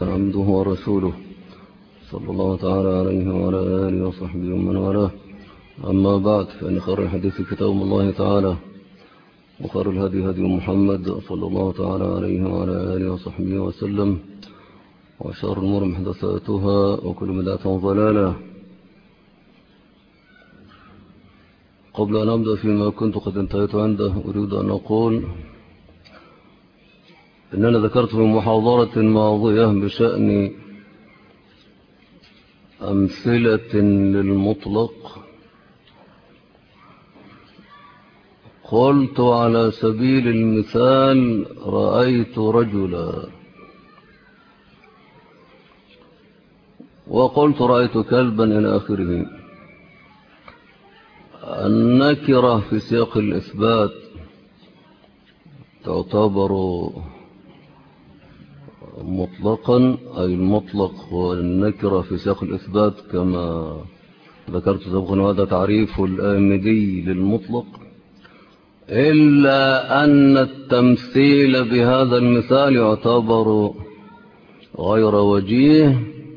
عبده ورسوله صلى الله تعالى عليه وعلى آله وصحبه ومن والاه. أما بعد، فإن خير الحديث كتاب الله تعالى، وخير الهدي هدي محمد صلى الله تعالى عليه وعلى آله وصحبه وسلم، وشر الأمور محدثاتها، وكل بدعة ضلالة. قبل أن أبدأ فيما كنت قد انتهيت عنده، أريد أن أقول إننا ذكرت في محاضرة ماضية بشأن أمثلة للمطلق. قلت على سبيل المثال: رأيت رجلا، وقلت رأيت كلبا إلى آخره. النكرة في سياق الإثبات تعتبر مطلقا، أي المطلق هو النكرة في سياق الإثبات، كما ذكرت سابقا، هذا تعريف الآمدي للمطلق، إلا أن التمثيل بهذا المثال يعتبر غير وجيه،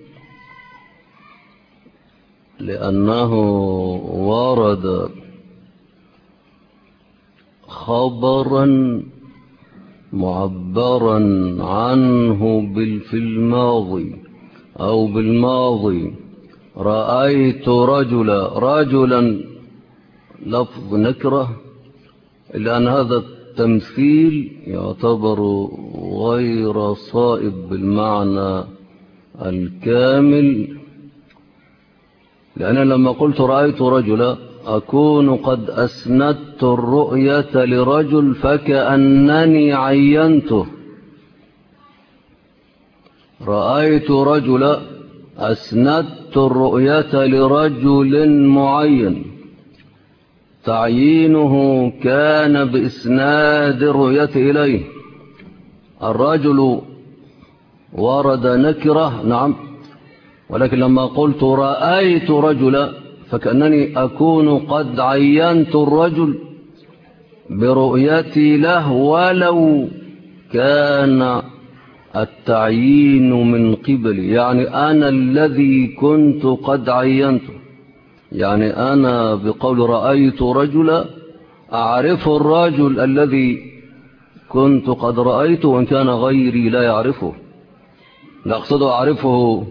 لأنه ورد خبرا معبرا عنه في الماضي أو بالماضي: رأيت رجلا لفظ نكرة، إلا أن هذا التمثيل يعتبر غير صائب بالمعنى الكامل، لأن لما قلت رأيت رجلا أكون قد أسندت الرؤية لرجل فكأنني عينته. رأيت رجلا أسندت الرؤية لرجل معين، تعيينه كان بإسناد الرؤية إليه. الرجل ورد نكرة، نعم، ولكن لما قلت رأيت رجلا فكأنني أكون قد عينت الرجل برؤيتي له، ولو كان التعيين من قبلي، يعني أنا الذي كنت قد عينته. يعني أنا بقول رأيت رجلا أعرف الرجل الذي كنت قد رأيته، وإن كان غيري لا يعرفه. لا أقصد أعرفه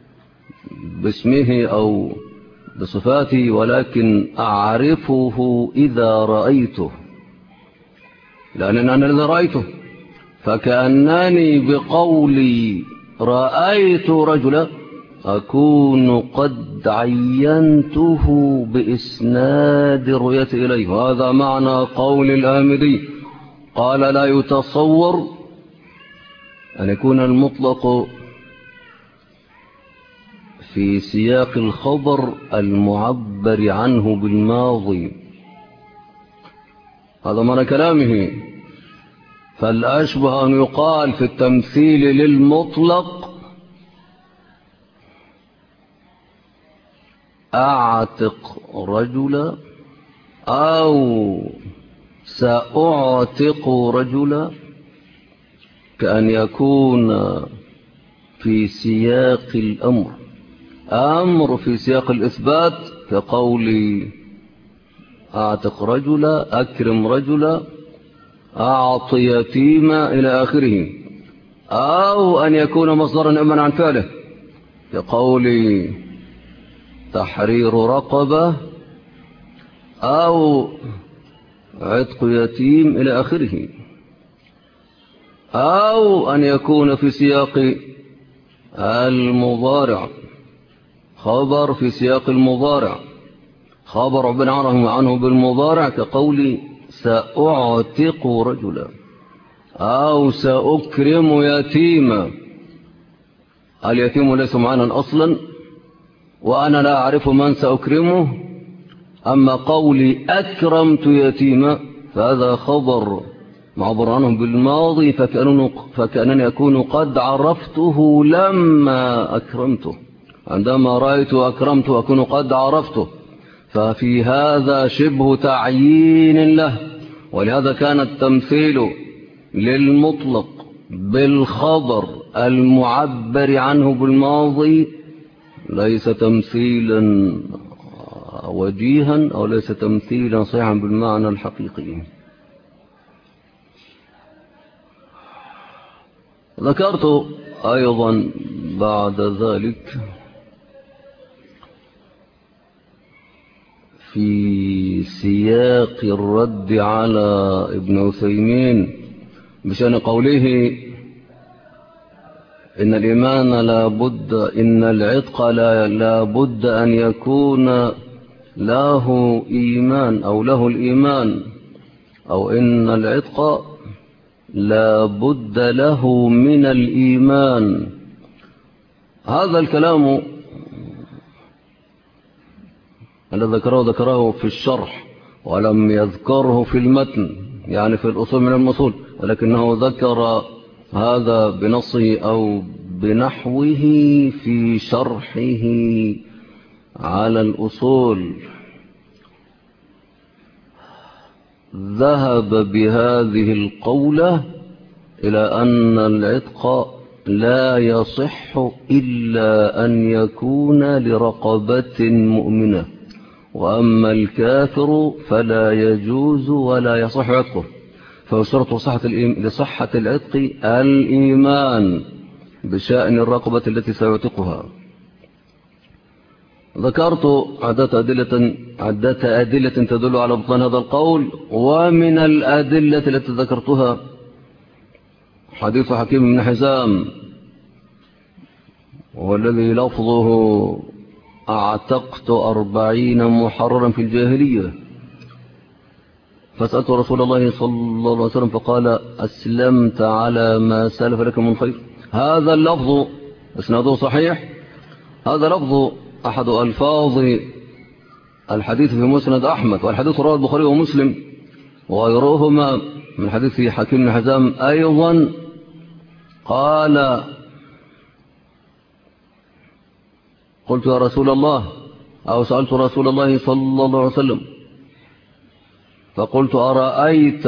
باسمه أو بصفاته، ولكن أعرفه إذا رأيته، لأن أنا الذي رأيته. فكأنني بقولي رأيت رجلا أكون قد عينته بإسناد الرؤية إليه. وهذا معنى قول الآمدي، قال: لا يتصور أن يكون المطلق في سياق الخبر المعبر عنه بالماضي. هذا معنى كلامه. فالأشبه أن يقال في التمثيل للمطلق: أعتق رجلا، أو سأعتق رجلا، كأن يكون في سياق الأمر أمر في سياق الإثبات، كقولي أعتق رجلا، أكرم رجلا، أعطي يتيما إلى آخره. أو أن يكون مصدرا إما عن فعله، كقولي تحرير رقبة، أو عتق يتيم إلى آخره. أو أن يكون في سياق المضارع، خبر في سياق المضارع، خبر عبر عنه بالمضارع، كقولي سأعتق رجلا، أو سأكرم يتيما. اليتيم ليس معنا أصلا، وأنا لا أعرف من سأكرمه. أما قولي أكرمت يتيما فهذا خبر معبر عنه بالماضي، فكأنني أكون قد عرفته لما أكرمته. عندما رأيت أكرمت أكون قد عرفته، ففي هذا شبه تعيين له. ولهذا كان التمثيل للمطلق بالخبر المعبر عنه بالماضي ليس تمثيلا وجيها أو ليس تمثيلا صحيحا بالمعنى الحقيقي. ذكرت أيضا بعد ذلك في سياق الرد على ابن عثيمين بشأن قوله إن الإيمان إن العتق لا بد أن يكون له إيمان أو له الإيمان، أو إن العتق لا بد له من الإيمان. هذا الكلام الذي ذكره في الشرح ولم يذكره في المتن، يعني في الأصول من المصول، ولكنه ذكر هذا بنصه أو بنحوه في شرحه على الأصول. ذهب بهذه القولة إلى أن العتق لا يصح إلا أن يكون لرقبة مؤمنة، وأما الكافر فلا يجوز ولا يصح عتقه، فيشترط لصحة العتق الإيمان بشأن الرقبة التي سيعتقها. ذكرت عدة أدلة تدل على بطلان هذا القول، ومن الأدلة التي ذكرتها حديث حكيم بن حزام، والذي لفظه أعتقت 40 محررا في الجاهلية، فسألت رسول الله صلى الله عليه وسلم فقال أسلمت على ما سلف لك من خير. هذا اللفظ اسناده صحيح، هذا لفظ أحد ألفاظ الحديث في مسند أحمد، والحديث رواه البخاري ومسلم وغيرهما من حديث حكيم بن حزام أيضا. قال قلت يا رسول الله، أو سألت رسول الله صلى الله عليه وسلم فقلت أرأيت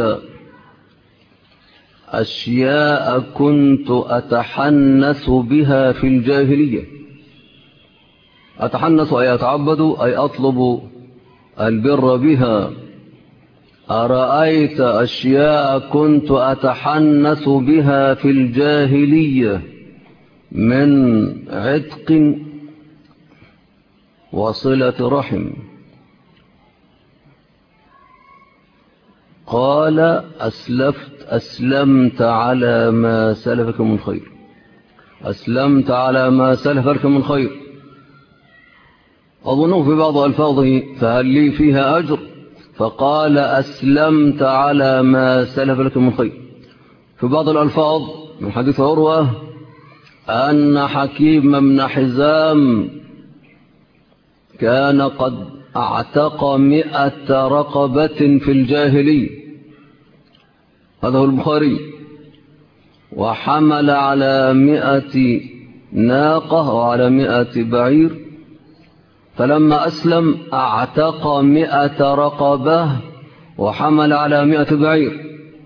أشياء كنت أتحنث بها في الجاهلية. أتحنث أي أتعبد أي أطلب البر بها. أرأيت أشياء كنت أتحنث بها في الجاهلية من عتق وصلة رحم. قال أسلمت على ما سلفك من خير. أسلمت على ما سلفك من خير. أظنه في بعض ألفاظه فهل لي فيها أجر؟ فقال أسلمت على ما سلف لك من خير. في بعض الألفاظ من حديث عروة أن حكيم بن حزام كان قد اعتق 100 رقبة في الجاهلية، هذا هو البخاري، وحمل على 100 ناقة وعلى 100 بعير، فلما أسلم اعتق 100 رقبة وحمل على 100 بعير.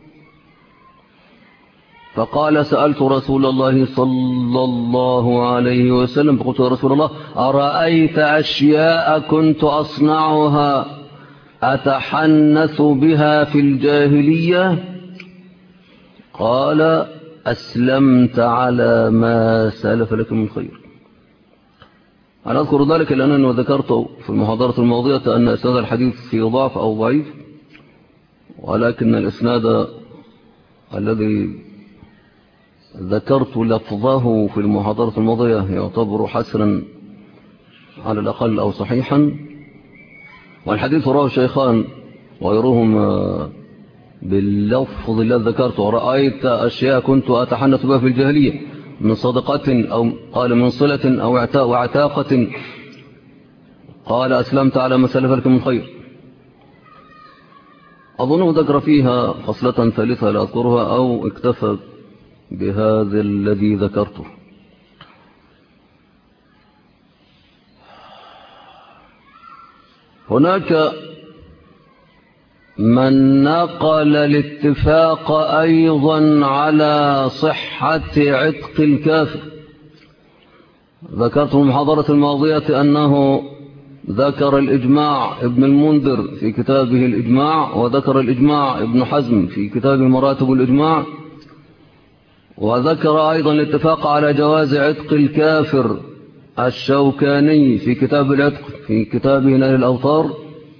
فقال سألت رسول الله صلى الله عليه وسلم فقلت يا رسول الله أرأيت أشياء كنت أصنعها أتحنث بها في الجاهلية؟ قال أسلمت على ما سلف لك من خير. أنا أذكر ذلك لأنني ذكرت في المحاضرة الماضية أن إسناد الحديث في ضعف أو ضعيف، ولكن الإسناد الذي ذكرت لفظه في المحاضرة الماضية يعتبر حسنا على الأقل أو صحيحا، والحديث رواه الشيخان وغيرهم باللفظ الذي ذكرته. رأيت أشياء كنت أتحنث بها في الجاهلية من صدقة أو قال من صلة أو عتاقة. قال أسلمت على ما سلف لك من خير. أظنه ذكر فيها خصلة ثالثة لا أذكرها أو اكتفى بهذا الذي ذكرته. هناك من نقل الاتفاق أيضا على صحة عتق الكافر. ذكرت في المحاضرة الماضية أنه ذكر الإجماع ابن المنذر في كتابه الإجماع، وذكر الإجماع ابن حزم في كتاب مراتب الإجماع، وذكر أيضا الاتفاق على جواز عتق الكافر الشوكاني في كتاب العتق في كتابه نيل الأوطار.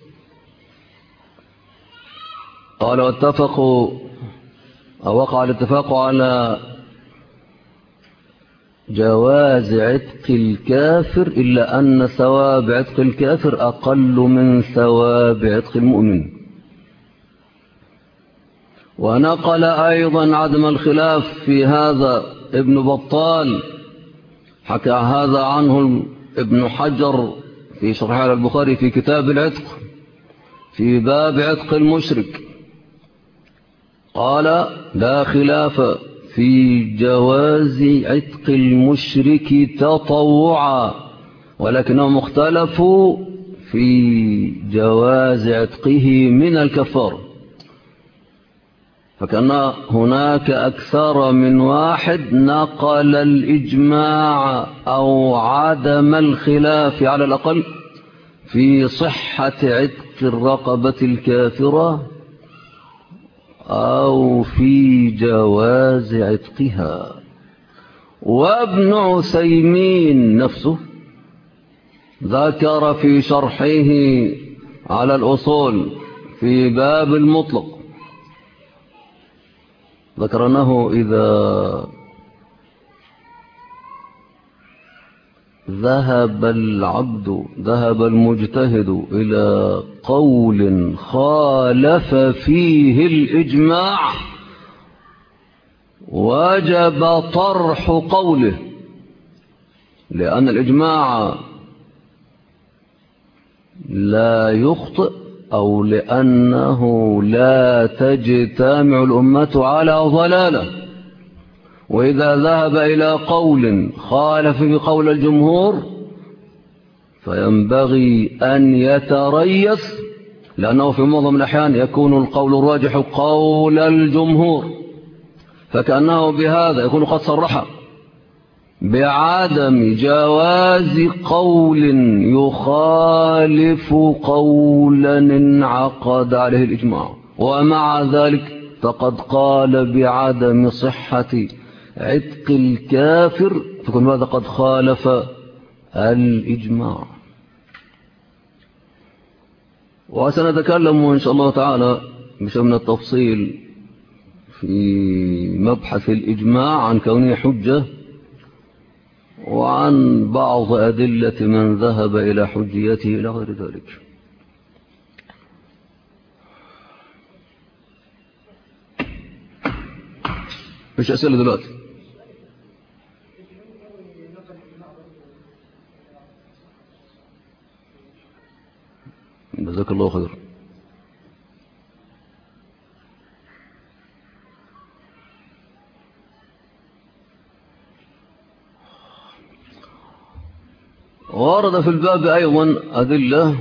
قال واتفقوا أو وقع الاتفاق على جواز عتق الكافر إلا أن ثواب عتق الكافر أقل من ثواب عتق المؤمن. ونقل أيضا عدم الخلاف في هذا ابن بطال، حكى هذا عنه ابن حجر في شرح على البخاري في كتاب العتق في باب عتق المشرك. قال لا خلاف في جواز عتق المشرك تطوعا، ولكنهم اختلفوا في جواز عتقه من الكفار، فكان هناك أكثر من واحد نقل الإجماع أو عدم الخلاف على الأقل في صحة عتق الرقبة الكافرة أو في جواز عتقها. وابن عثيمين نفسه ذكر في شرحه على الأصول في باب المطلق، ذكر أنه إذا ذهب المجتهد إلى قول خالف فيه الإجماع وجب طرح قوله، لأن الإجماع لا يخطئ أو لأنه لا تجتمع الأمة على ضلالة. وإذا ذهب إلى قول خالف في قول الجمهور فينبغي أن يتريث، لأنه في معظم الأحيان يكون القول الراجح قول الجمهور، فكأنه بهذا يكون قد صرح بعدم جواز قول يخالف قولا انعقد عليه الإجماع، ومع ذلك فقد قال بعدم صحة عتق الكافر، فكن هذا قد خالف الإجماع. وسنتكلم إن شاء الله تعالى بشأن التفصيل في مبحث الإجماع عن كونه حجة، وعن بعض أدلة من ذهب إلى حجيته إلى غير ذلك. مش أسئلة دلوقتي. جزاك الله خير. ورد في الباب أيضا أدلة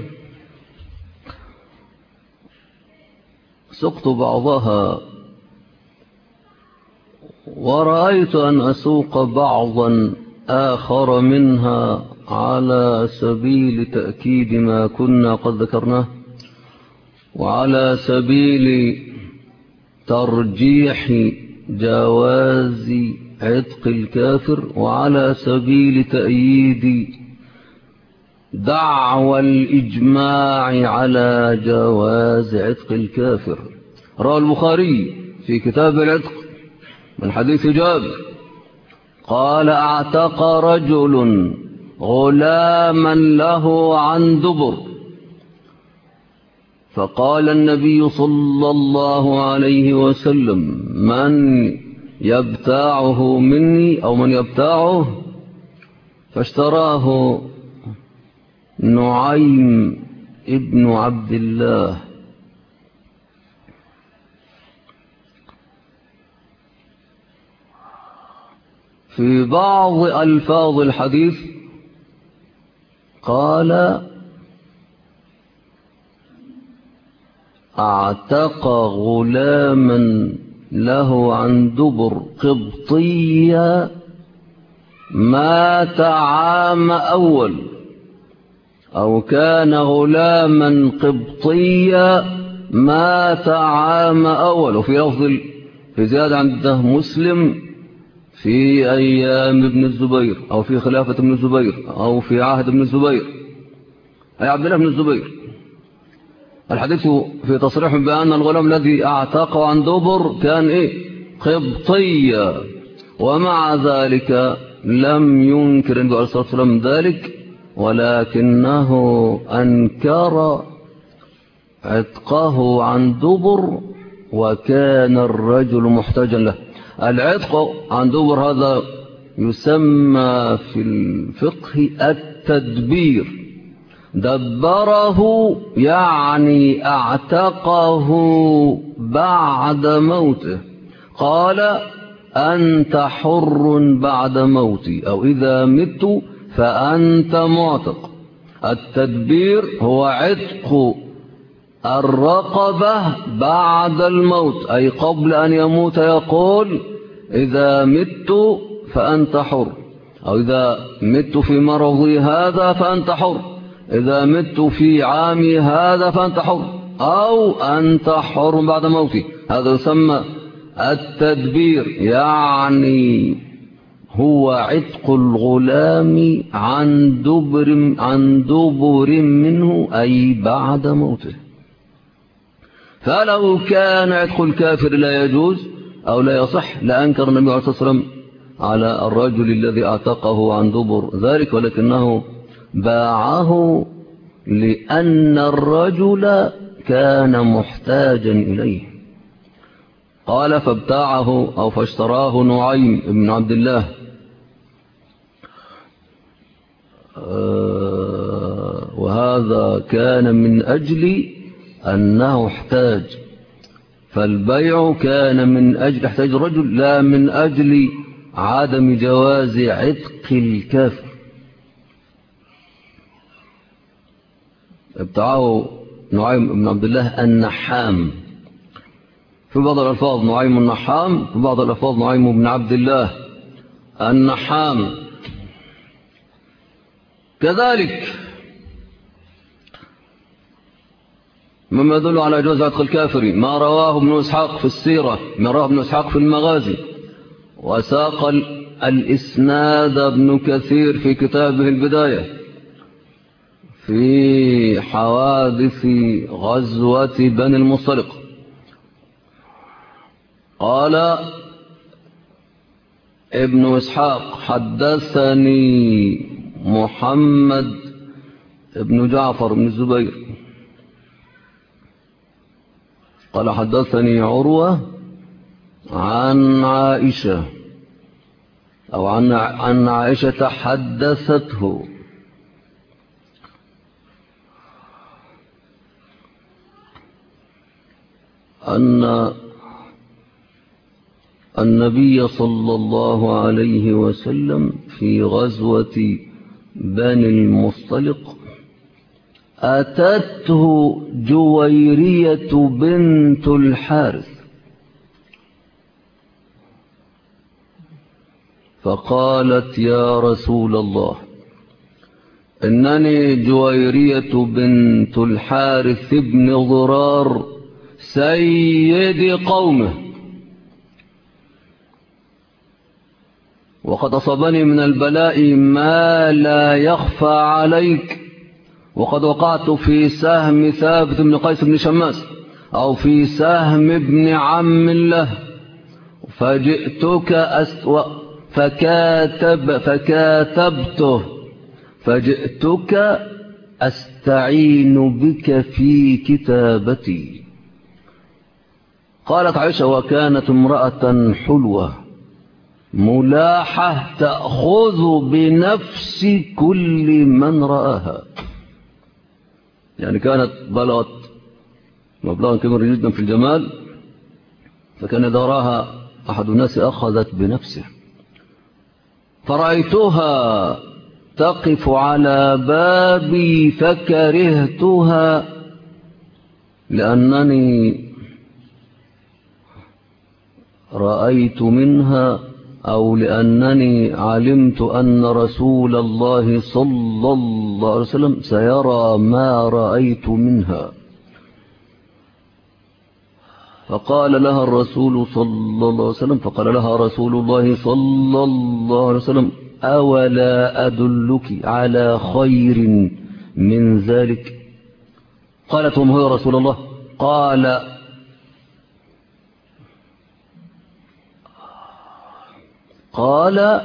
سقط بعضها، ورأيت أن أسوق بعضا آخر منها على سبيل تأكيد ما كنا قد ذكرناه، وعلى سبيل ترجيح جواز عتق الكافر، وعلى سبيل تأييد دعوى الإجماع على جواز عتق الكافر. روى البخاري في كتاب العتق من حديث جابر قال اعتق رجل غلاما له عن دبر، فقال النبي صلى الله عليه وسلم من يبتاعه مني أو من يبتاعه، فاشتراه نعيم ابن عبد الله. في بعض ألفاظ الحديث قال اعتق غلاما له عن دبر قبطية مات عام أول، أو كان غلاما قبطيا مات عام أول. وفي لفظ في زيادة عنده مسلم في أيام ابن الزبير، أو في خلافة ابن الزبير، أو في عهد ابن الزبير، أي عبد الله بن الزبير. الحديث في تصريح بأن الغلام الذي اعتقه عن دبر كان قبطيا، ومع ذلك لم ينكر النبي عليه الصلاة والسلام ذلك، ولكنه أنكر عتقه عن دبر، وكان الرجل محتاجا له. العتق عن دبر هذا يسمى في الفقه التدبير. دبره يعني اعتقه بعد موته. قال أنت حر بعد موتي، أو إذا مت فأنت معتق. التدبير هو عتق الرقبة بعد الموت، أي قبل أن يموت يقول إذا مت فأنت حر، أو إذا مت في مرضي هذا فأنت حر، إذا مت في عامي هذا فأنت حر، أو أنت حر بعد موتي. هذا يسمى التدبير، يعني هو عتق الغلام عن دبر منه، أي بعد موته. فلو كان عتق الكافر لا يجوز أو لا يصح لأنكر النبي عليه الصلاة والسلام على الرجل الذي اعتقه عن دبر ذلك، ولكنه باعه لأن الرجل كان محتاجا إليه. قال فابتاعه أو فاشتراه نعيم بن عبد الله، وهذا كان من أجل أنه احتاج، فالبيع كان من أجل احتاج الرجل، لا من أجل عدم جواز عتق الكافر. ابتاعه نعيم بن عبد الله النحام، في بعض الألفاظ نعيم النحام، في بعض الألفاظ نعيم بن عبد الله النحام. كذلك مما يدل على جواز عتق الكافر ما رواه ابن إسحاق في السيرة، ما رواه ابن إسحاق في المغازي، وساق الإسناد ابن كثير في كتابه البداية في حوادث غزوة بني المصطلق. قال ابن إسحاق حدثني محمد ابن جعفر بن الزبير قال حدثني عروة عن عائشة، أو عن عائشة حدثته أن النبي صلى الله عليه وسلم في غزوة بني المصطلق أتته جويرية بنت الحارث فقالت يا رسول الله إنني جويرية بنت الحارث بن ضرار سيد قومه، وقد أصابني من البلاء ما لا يخفى عليك، وقد وقعت في سهم ثابت بن قيس بن شماس، أو في سهم ابن عم له، فجئتك فكاتبته، فجئتك أستعين بك في كتابتي. قالت عائشة وكانت امرأة حلوة ملاحة تأخذ بنفس كل من رآها، يعني كانت بلغت مبلغا كبيرا جدا في الجمال، فكان إذا راها أحد الناس أخذت بنفسه. فرأيتها تقف على بابي فكرهتها لأنني رأيت منها أو لأنني علمت أن رسول الله صلى الله عليه وسلم سيرى ما رأيت منها. فقال لها الرسول صلى الله عليه وسلم فقال لها رسول الله صلى الله عليه وسلم أولا أدلك على خير من ذلك؟ قالت وما هو يا رسول الله؟ قال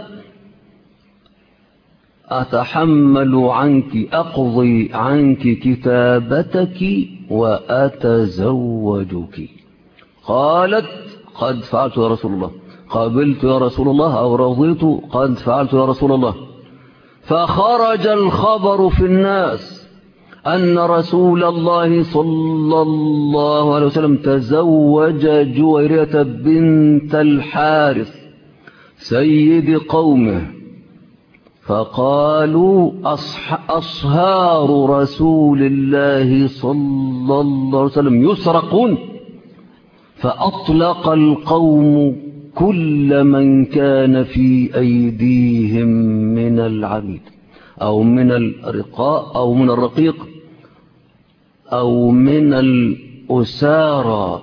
أتحمل عنك أقضي عنك كتابتك وأتزوجك. قالت قد فعلت يا رسول الله، قابلت يا رسول الله أو رضيت قد فعلت يا رسول الله. فخرج الخبر في الناس أن رسول الله صلى الله عليه وسلم تزوج جويرية بنت الحارث سيد قومه. فقالوا أصهار رسول الله صلى الله عليه وسلم يسرقون. فأطلق القوم كل من كان في أيديهم من العبيد أو من الرقاء أو من الرقيق أو من الأسارى.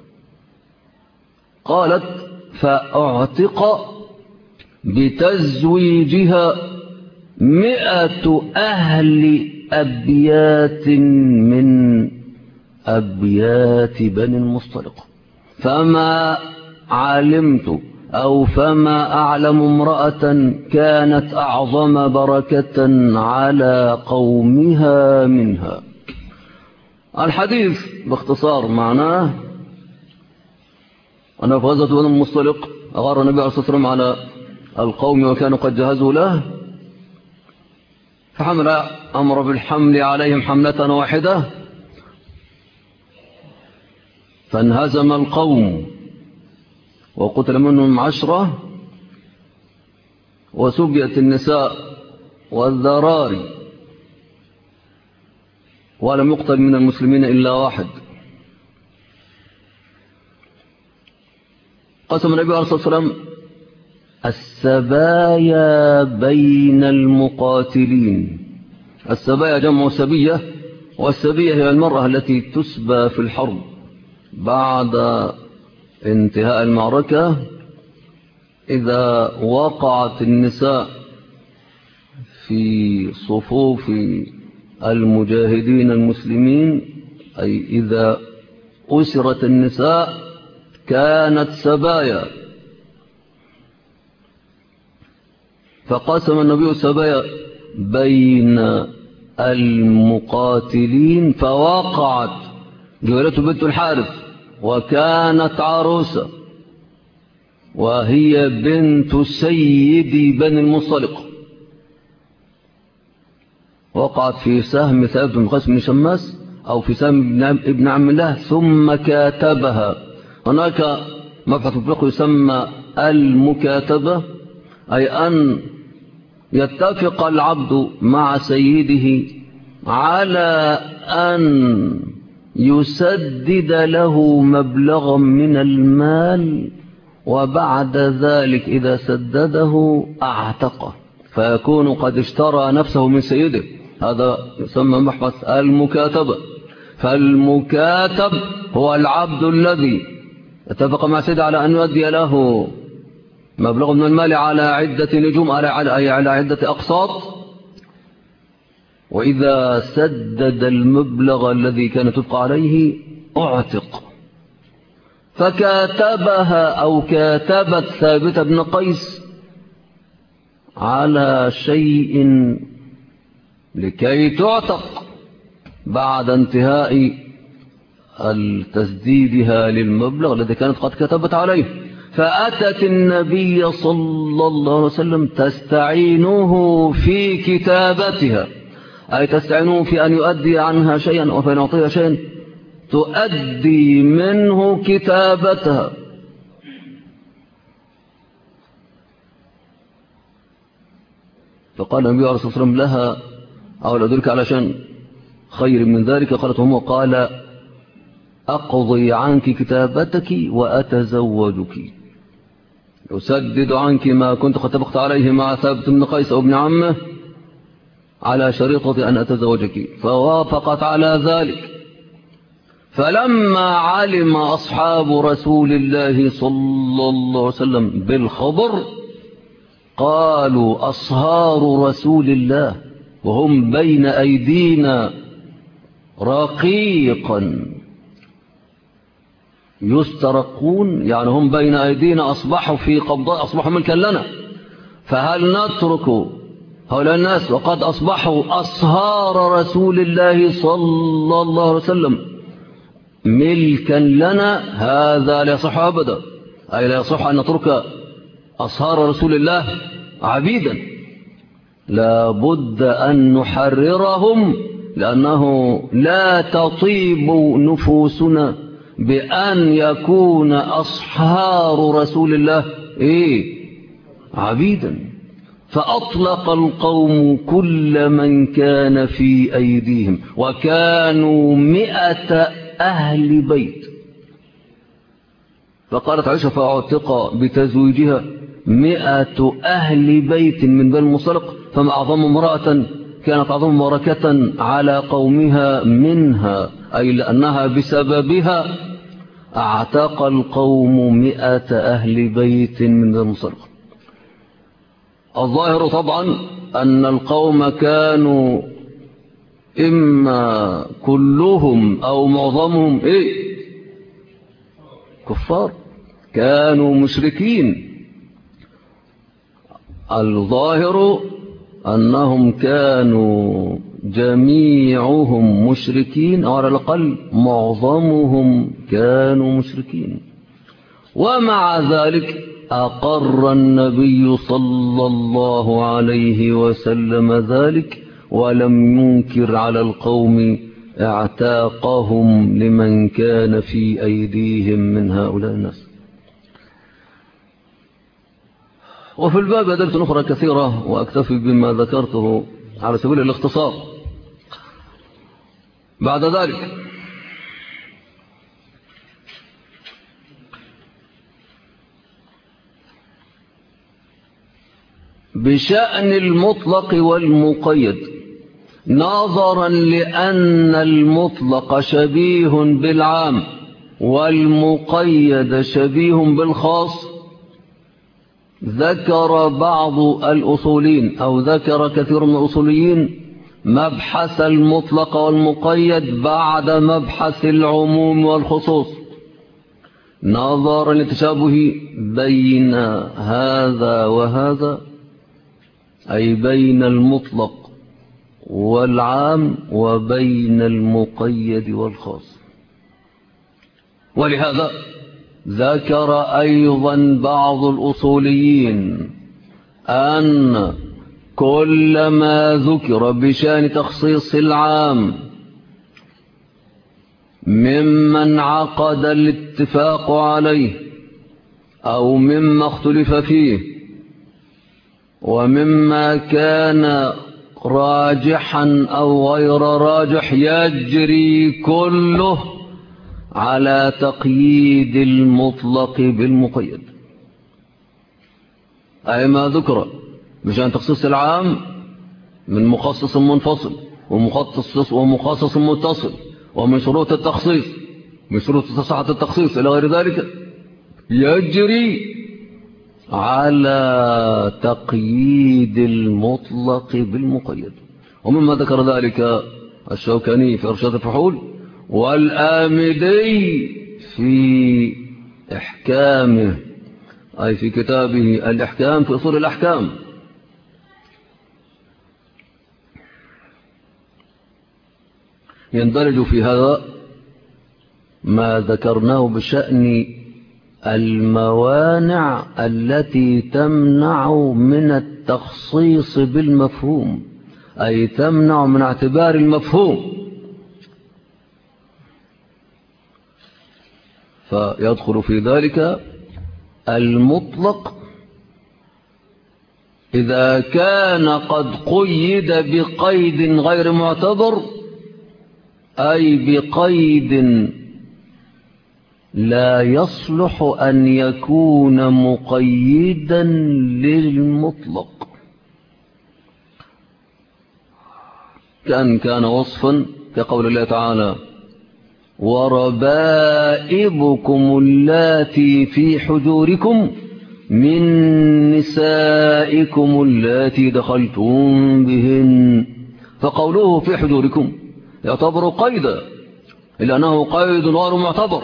قالت فأعتق بتزويجها 100 أهل أبيات من أبيات بني المصطلق. فما علمت أو فما أعلم امرأة كانت أعظم بركة على قومها منها. الحديث باختصار معناه أن في غزوة بني المصطلق أغار النبي عليه الصلاة والسلام على القوم وكانوا قد جهزوا له، فحمل أمر بالحمل عليهم حملة واحدة، فانهزم القوم وقتل منهم 10، وسبيت النساء والذراري، ولم يقتل من المسلمين إلا 1. قسم النبي عليه الصلاة والسلام السبايا بين المقاتلين. السبايا جمع سبية، والسبية هي المرأة التي تسبى في الحرب بعد انتهاء المعركة. إذا وقعت النساء في صفوف المجاهدين المسلمين، أي إذا أسرت النساء كانت سبايا. فقسم النبي السبايا بين المقاتلين، فوقعت جويرية بنت الحارث وكانت عروسة، وهي بنت سيد بني المصطلق، وقعت في سهم ثابت بن قيس بن شماس أو في سهم ابن عم الله، ثم كاتبها. هناك مبحث الفقه يسمى المكاتبة، أي أن يتفق العبد مع سيده على أن يسدد له مبلغا من المال، وبعد ذلك إذا سدده أعتقه، فيكون قد اشترى نفسه من سيده. هذا يسمى مبحث المكاتبة. فالمكاتب هو العبد الذي اتفق مع سيده على أن يؤدي له مبلغ من المال على عدة نجوم، على عدة أقساط، وإذا سدد المبلغ الذي كان تبقى عليه أعتق. فكاتبها أو كاتبت ثابت بن قيس على شيء لكي تعتق بعد انتهاء التسديدها للمبلغ الذي كانت قد كتبت عليه. فأتت النبي صلى الله عليه وسلم تستعينه في كتابتها، أي تستعينه في أن يؤدي عنها شيئا وفي أن يعطيها شيئا تؤدي منه كتابتها. فقال النبي عليه الصلاة والسلام لها أو أدلك على شيء خير من ذلك؟ قالت هم. قال أقضي عنك كتابتك وأتزوجك، يسدد عنك ما كنت قد اتفقت عليه مع ثابت بن قيس أو ابن عمه على شريطة أن أتزوجك، فوافقت على ذلك. فلما علم أصحاب رسول الله صلى الله عليه وسلم بالخبر قالوا أصهار رسول الله وهم بين أيدينا رقيقا يسترقون، يعني هم بين أيدينا أصبحوا في قبضاء، أصبحوا ملكا لنا، فهل نترك هؤلاء الناس وقد أصبحوا أصهار رسول الله صلى الله عليه وسلم ملكا لنا؟ هذا لا يصح أبدا، أي لا يصح أن نترك أصهار رسول الله عبيدا، لا بد أن نحررهم، لأنه لا تطيب نفوسنا بأن يكون أصهار رسول الله عبيدا. فأطلق القوم كل من كان في أيديهم، وكانوا 100 أهل بيت. فقالت عائشة فأعتق بتزويجها 100 أهل بيت من بني المصطلق، فما أعظم امرأة كانت أعظم بركة على قومها منها، أي لأنها بسببها اعتق القوم 100 أهل بيت من بني المصطلق. الظاهر طبعا أن القوم كانوا إما كلهم أو معظمهم كفار، كانوا مشركين. الظاهر أنهم كانوا جميعهم مشركين، أو على الأقل معظمهم كانوا مشركين. ومع ذلك أقر النبي صلى الله عليه وسلم ذلك، ولم ينكر على القوم اعتاقهم لمن كان في أيديهم من هؤلاء الناس. وفي الباب أدلة أخرى كثيرة، وأكتفي بما ذكرته على سبيل الاختصار. بعد ذلك بشأن المطلق والمقيد، نظرا لأن المطلق شبيه بالعام والمقيد شبيه بالخاص، ذكر بعض الأصوليين أو ذكر كثير من الأصوليين مبحث المطلق والمقيد بعد مبحث العموم والخصوص، نظرا للتشابه بين هذا وهذا، أي بين المطلق والعام وبين المقيد والخاص. ولهذا ذكر أيضا بعض الأصوليين أن كل ما ذكر بشأن تخصيص العام ممن عقد الاتفاق عليه أو مما اختلف فيه ومما كان راجحا أو غير راجح، يجري كله على تقييد المطلق بالمقيد. أي ما ذكر بشأن تخصيص العام من مخصص منفصل ومخصص متصل، ومن شروط التخصيص، من شروط صحة التخصيص إلى غير ذلك، يجري على تقييد المطلق بالمقيد. ومما ذكر ذلك الشوكاني في إرشاد الفحول، والآمدي في إحكامه، أي في كتابه الإحكام في أصول الأحكام. يندرج في هذا ما ذكرناه بشأن الموانع التي تمنع من التخصيص بالمفهوم، أي تمنع من اعتبار المفهوم. فيدخل في ذلك المطلق إذا كان قد قيد بقيد غير معتبر، أي بقيد لا يصلح أن يكون مقيدا للمطلق، كان وصفا كقول الله تعالى وربائبكم اللاتي في حجوركم من نسائكم اللاتي دخلتم بهن، فقوله في حجوركم يعتبر قيدا لأنه قيد غير معتبر،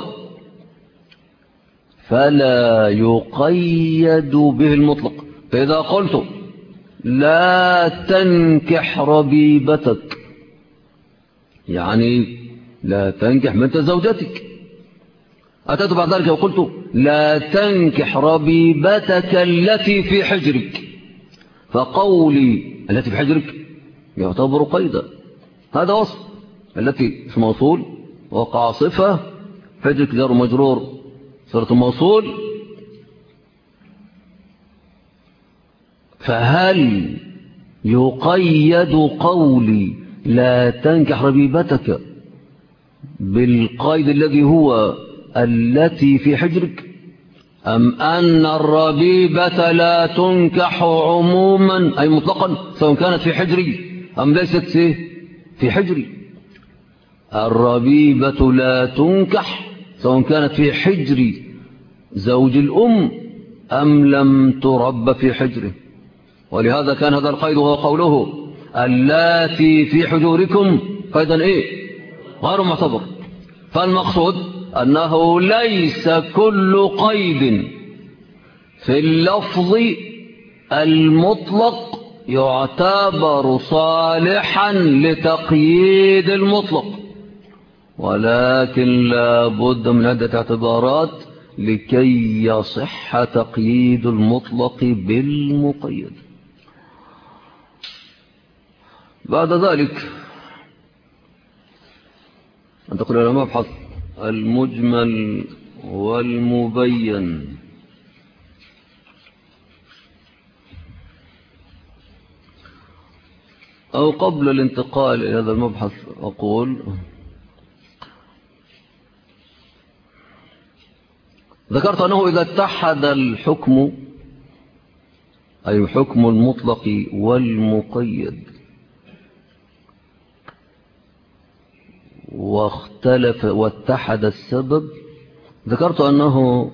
فلا يقيد به المطلق. فإذا قلت لا تنكح ربيبتك يعني لا تنكح بنت زوجتك، أتيت بعد ذلك وقلت لا تنكح ربيبتك التي في حجرك، فقولي التي في حجرك يعتبر قيدا. هذا وصف، التي اسم موصول وقع صفة، حجرك جار مجرور صورة موصول. فهل يقيد قولي لا تنكح ربيبتك بالقيد الذي هو التي في حجرك، أم أن الربيبة لا تنكح عموما أي مطلقا سواء كانت في حجري أم ليست في حجري؟ الربيبة لا تنكح سواء كانت في حجر زوج الأم أم لم ترب في حجره، ولهذا كان هذا القيد وهو قوله اللاتي في حجوركم قيدا غير معتبر. فالمقصود أنه ليس كل قيد في اللفظ المطلق يعتبر صالحا لتقييد المطلق، ولكن لا بد من عدة اعتبارات لكي يصح تقييد المطلق بالمقيد. بعد ذلك انتقل إلى مبحث المجمل والمبين. أو قبل الانتقال إلى هذا المبحث أقول ذكرت أنه إذا اتحد الحكم أي حكم المطلق والمقيد واختلف واتحد السبب، ذكرت أنه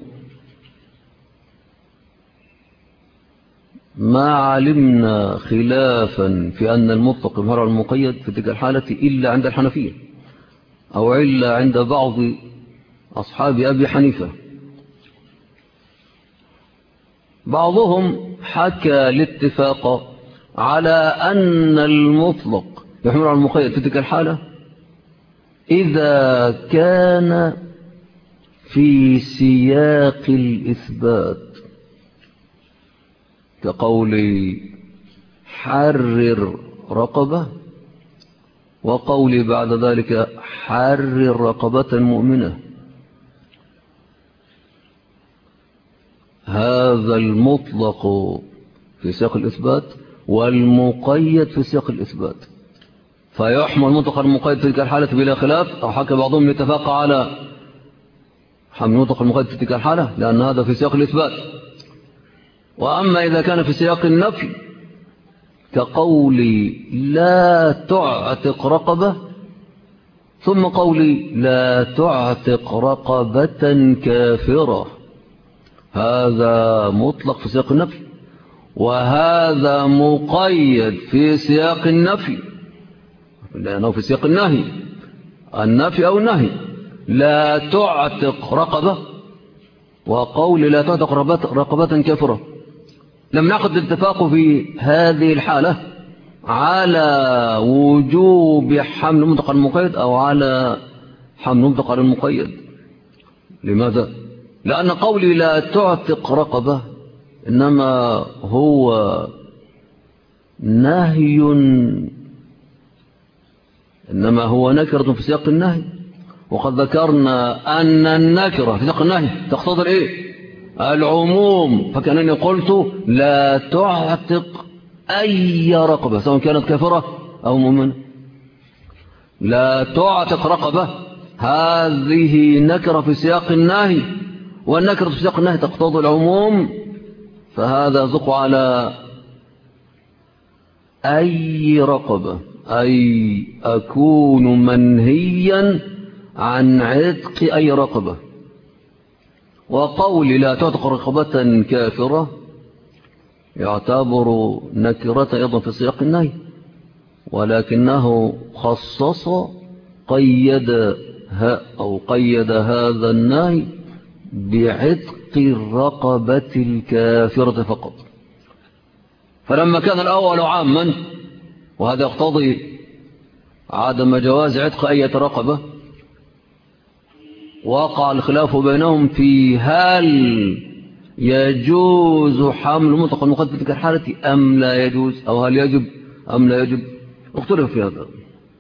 ما علمنا خلافا في أن المطلق يظهر على المقيد في تلك الحالة إلا عند الحنفية أو إلا عند بعض أصحاب أبي حنيفة. بعضهم حكى الاتفاق على أن المطلق يحمل على المقيد في تلك الحالة إذا كان في سياق الإثبات، كقول حرر رقبة وقولي بعد ذلك حرر رقبة مؤمنة. هذا المطلق في سياق الإثبات والمقيد في سياق الإثبات، فيحمل مطلق المقيد في تلك الحالة بلا خلاف، أو حكى بعضهم يتفق على حمل مطلق المقيد في تلك الحالة لأن هذا في سياق الإثبات. وأما إذا كان في سياق النفي كقولي لا تعتق رقبة ثم قولي لا تعتق رقبة كافرة، هذا مطلق في سياق النفي وهذا مقيد في سياق النفي لأنه في سياق النهي، النفي أو النهي. لا تعتق رقبة وقول لا تعتق رقبة كافرة، لم نعقد الاتفاق في هذه الحالة على وجوب حمل مطلق المقيد أو على حمل مطلق المقيد. لماذا؟ لأن قولي لا تعتق رقبة إنما هو نهي، إنما هو نكرة في سياق النهي، وقد ذكرنا أن النكرة في سياق النهي تقتضي العموم، فكأنني قلت لا تعتق أي رقبة سواء كانت كافرة أو مؤمنة. لا تعتق رقبة هذه نكرة في سياق النهي، والنكرة في سياق النهي تقتضي العموم، فهذا يصدق على أي رقبة، أي أكون منهيا عن عتق أي رقبة. وقول لا تعتق رقبة كافرة يعتبر نكرة أيضا في سياق النهي، ولكنه خصص قيدها أو قيد هذا النهي بعتق الرقبة الكافرة فقط. فلما كان الأول عاما وهذا يقتضي عدم جواز عتق أي رقبة، وقع الخلاف بينهم في هل يجوز حمل مطلق المقيد في تلك الحالة أم لا يجوز، أو هل يجب أم لا يجب، اختلف في هذا.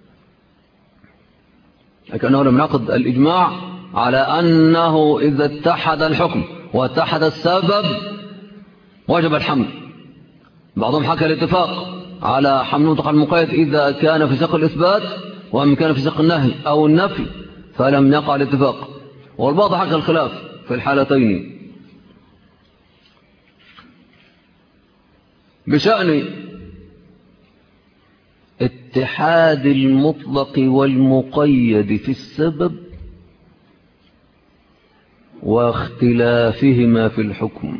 لكنه لم يعقد الإجماع على أنه إذا اتحد الحكم واتحد السبب وجب الحمل. بعضهم حكى الاتفاق على حمل مطلق المقيد إذا كان في سياق الإثبات، وإن كان في سياق النهي أو النفي فلم يقع الاتفاق، والبعض حكى الخلاف في الحالتين. بشأن اتحاد المطلق والمقيد في السبب واختلافهما في الحكم،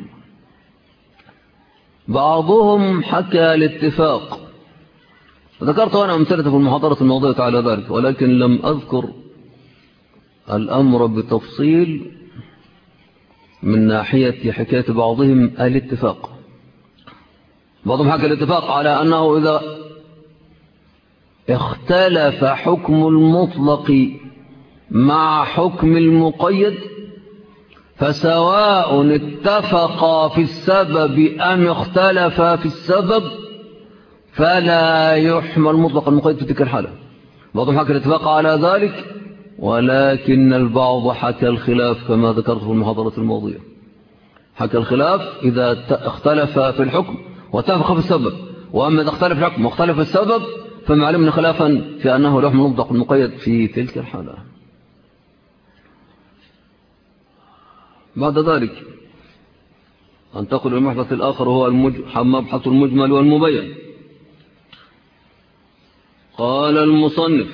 بعضهم حكى الاتفاق، ذكرت أنا أمثلة في المحاضرة الماضية على ذلك، ولكن لم أذكر الأمر بتفصيل من ناحية حكاية بعضهم الاتفاق. بعضهم حكى الاتفاق على أنه إذا اختلف حكم المطلق مع حكم المقيد فسواء اتفقا في السبب أم اختلفا في السبب فلا يحمل مطلق المقيد في تلك الحالة. بعضهم حكى الاتفاق على ذلك، ولكن البعض حكى الخلاف كما ذكرت في المحاضرة الماضية. حكى الخلاف إذا اختلف في الحكم واتفق في السبب، وأما إذا اختلف الحكم واختلف السبب فما علمنا خلافا في أنه لا يحمل مطلق المقيد في تلك الحالة. بعد ذلك انتقل إلى المحدث الآخر وهو مبحث المجمل والمبين. قال المصنف: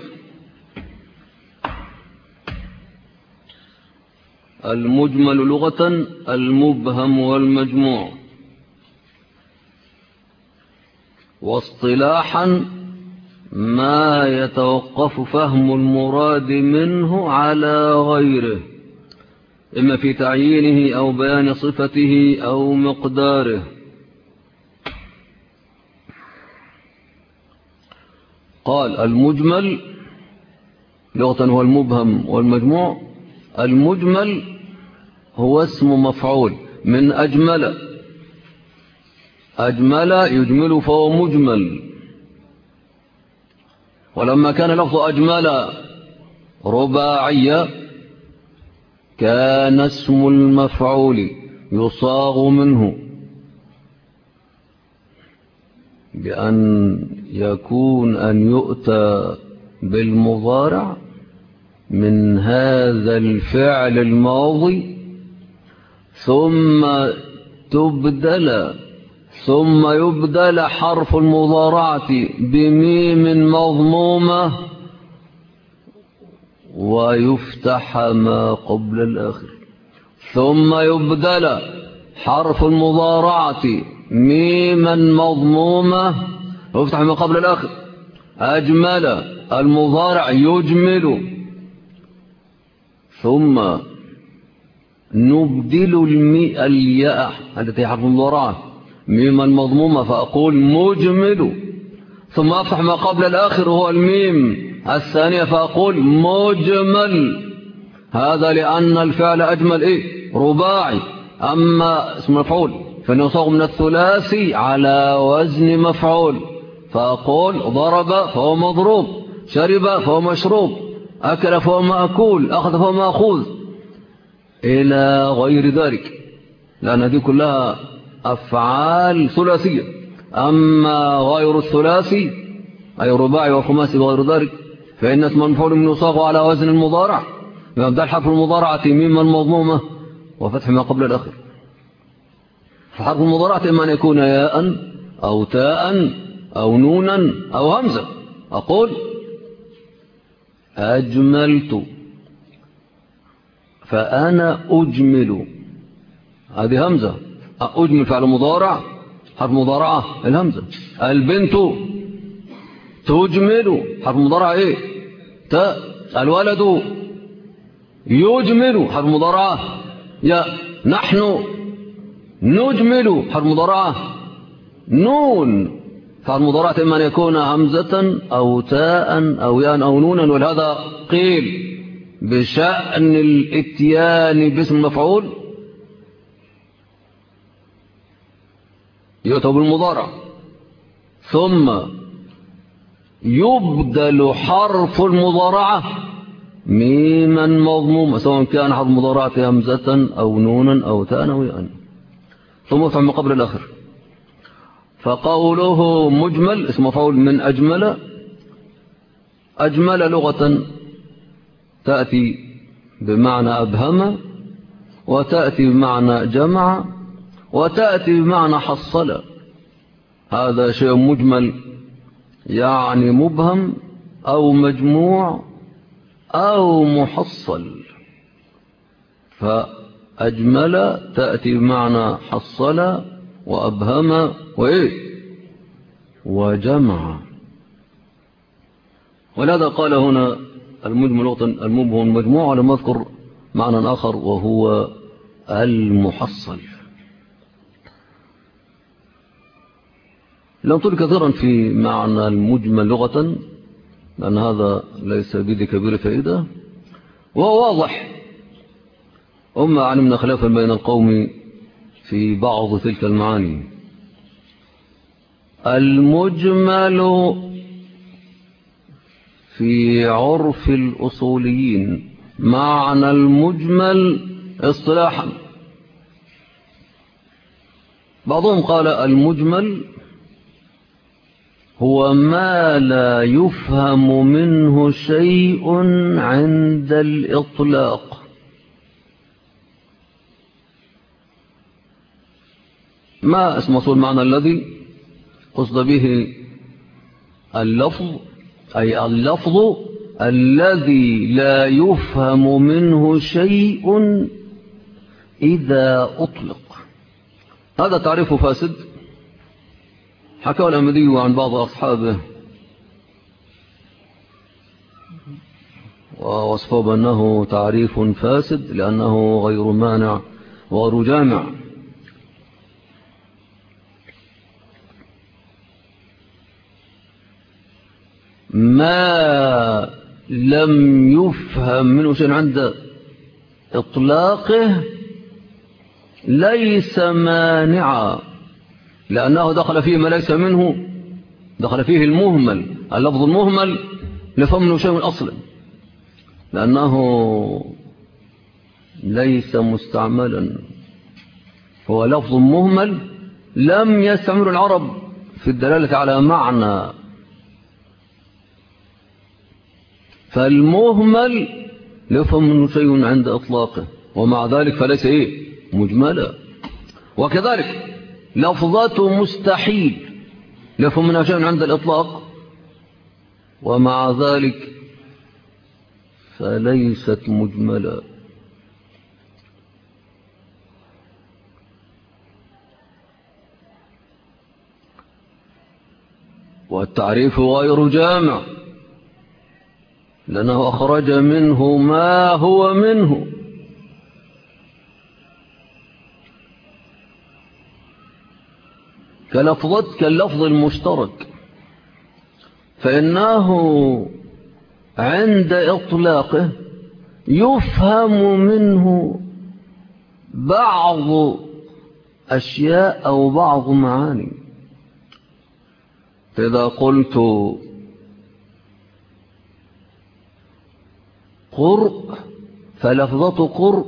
المجمل لغة المبهم والمجموع، واصطلاحا ما يتوقف فهم المراد منه على غيره، إما في تعيينه أو بيان صفته أو مقداره. قال: المجمل لغة هو المبهم والمجموع. المجمل هو اسم مفعول من أجمل، أجمل يجمل فهو مجمل. ولما كان لفظ أجمل رباعية كان اسم المفعول يصاغ منه بأن يكون أن يؤتى بالمضارع من هذا الفعل الماضي ثم يبدل حرف المضارعة بميم مضمومة ويفتح ما قبل الآخر. ثم يبدل حرف المضارعة ميما مضمومة ويفتح ما قبل الآخر. أجمل المضارع يجمل، ثم نبدل الياء التي حرف المضارعة ميما مضمومة فأقول مجمل، ثم أفتح ما قبل الآخر هو الميم الثانية فأقول مجمل. هذا لأن الفعل أجمل رباعي. أما اسم مفعول فإنه يصاغ من الثلاثي على وزن مفعول، فأقول ضرب فهو مضروب، شرب فهو مشروب، أكل فهو مأكول، أخذ فهو مأخوذ، إلى غير ذلك، لأن هذه كلها أفعال ثلاثية. أما غير الثلاثي أي الرباعي والخماسي وغير ذلك فإن اسم المفعول من يصاغ على وزن المضارع بمبدأ الحرف المضارعة ميم المضمومة وفتح ما قبل الآخر. فحرف المضارعة إما أن يكون ياء أو تاء أو نونا أو همزة. أقول أجملت، فأنا أجمل، هذه همزة. أجمل فعل مضارع، حرف مضارعة الهمزة. البنت تجمل، حرف مضارع إيه؟ تاء. الولد يجمل، حرف مضارعة ياء. نحن نجمل، حرف مضارعة نون. فعل مضارعة إما أن يكون همزة أو تاء أو ياء أو نونا. ولهذا قيل بشأن الاتيان باسم مفعول يؤتى بالمضارع ثم يبدل حرف المضارعة ميما مضموما، سواء كان حرف المضارعة همزة أو نونا أو تاء أو ياء، ثم يفعل ما قبل الآخر. فقوله مجمل اسم مفعول من أجمل. أجمل لغة تأتي بمعنى أبهم، وتأتي بمعنى جمع، وتأتي بمعنى حصل. هذا شيء مجمل يعني مبهم أو مجموع أو محصل. فأجمل تأتي بمعنى حصل وأبهم وإيه وجمع. ولهذا قال هنا المجمل لغة المبهم المجموع، ولم أذكر معنى آخر وهو المحصل. لم نطل كثيرا في معنى المجمل لغة لأن هذا ليس بذي كبير فائدة، وهو واضح. أما علمنا خلافا بين القوم في بعض تلك المعاني. المجمل في عرف الأصوليين معنى المجمل اصطلاحا. بعضهم قال المجمل هو ما لا يفهم منه شيء عند الإطلاق. ما اسم موصول معنى الذي قصد به اللفظ، أي اللفظ الذي لا يفهم منه شيء إذا أطلق. هذا تعريف فاسد حكى الأمدي عن بعض أصحابه ووصفه بأنه تعريف فاسد لأنه غير مانع وغير جامع. ما لم يفهم منه شيء عند إطلاقه ليس مانعا، لأنه دخل فيه ما ليس منه، دخل فيه المهمل. اللفظ المهمل لفهم منه شيء أصلا لأنه ليس مستعملا، هو لفظ مهمل لم يستعمل العرب في الدلالة على معنى. فالمهمل لفهم منه شيء عند إطلاقه، ومع ذلك فليس مجملا. وكذلك لفظات مستحيل لفهم منها شيء عند الإطلاق، ومع ذلك فليست مجملا. والتعريف غير جامع لأنه أخرج منه ما هو منه. كاللفظ المشترك، فإنه عند إطلاقه يفهم منه بعض أشياء أو بعض معاني. فإذا قلت قرء فلفظة قرء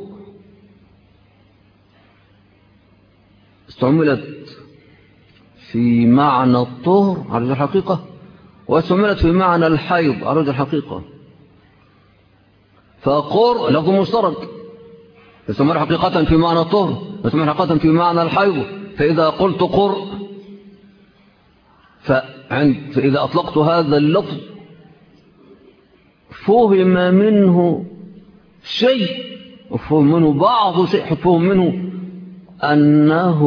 استعملت في معنى الطهر على وجه الحقيقة، واستعملت في معنى الحيض على وجه الحقيقة. فقر لفظ مشترك يستعمل حقيقة في معنى الطهر، يستعمل حقيقة في معنى الحيض. فإذا قلت قر فإذا أطلقت هذا اللفظ فهم منه شيء، وفهم منه بعض شيء، فهم منه أنه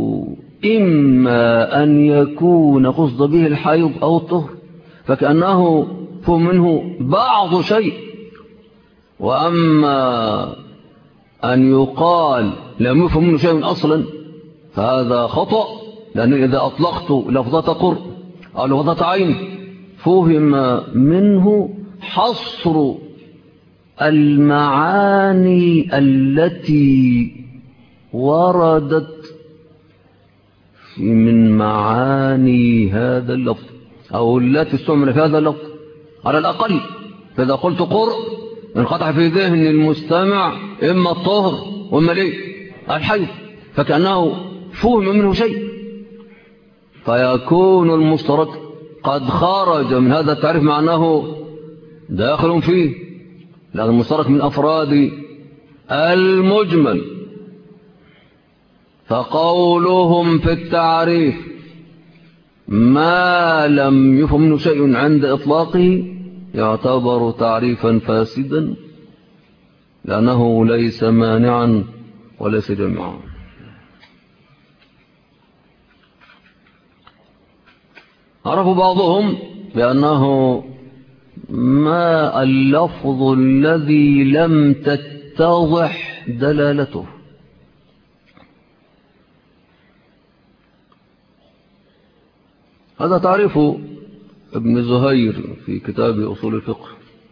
إما أن يكون قصد به الحيض أو الطهر، فكأنه فهم منه بعض شيء. وأما أن يقال لم يفهم منه شيء أصلا فهذا خطأ، لأن إذا أطلقت لفظة قر أو لفظة عين فهم منه حصر المعاني التي وردت من معاني هذا اللفظ أو التي استعمل في هذا اللفظ على الأقل. فإذا قلت قر انقطع في ذهن المستمع إما الطهر وإما الحيض، فكأنه فهم منه شيء، فيكون المشترك قد خرج من هذا التعريف مع أنه داخل فيه، لأن المشترك من أفراد المجمل. فقولهم في التعريف ما لم يفهم منه شيء عند إطلاقه يعتبر تعريفا فاسدا، لأنه ليس مانعا وليس جميعا. عرفوا بعضهم بأنه ما اللفظ الذي لم تتضح دلالته. هذا تعريف ابن زهير في كتاب أصول الفقه،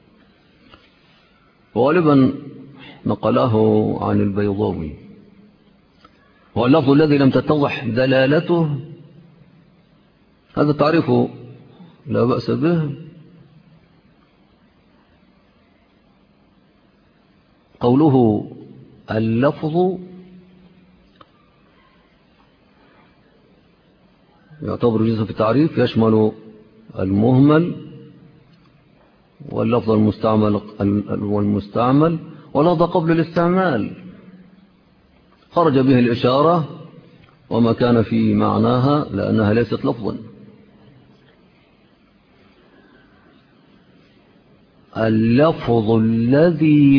وغالبا نقله عن البيضاوي. واللفظ الذي لم تتضح دلالته هذا التعريف لا بأس به. قوله اللفظ يعتبر جزء في التعريف يشمل المهمل واللفظ المستعمل واللفظ قبل الاستعمال، خرج به الإشارة وما كان في معناها لأنها ليست لفظا. اللفظ الذي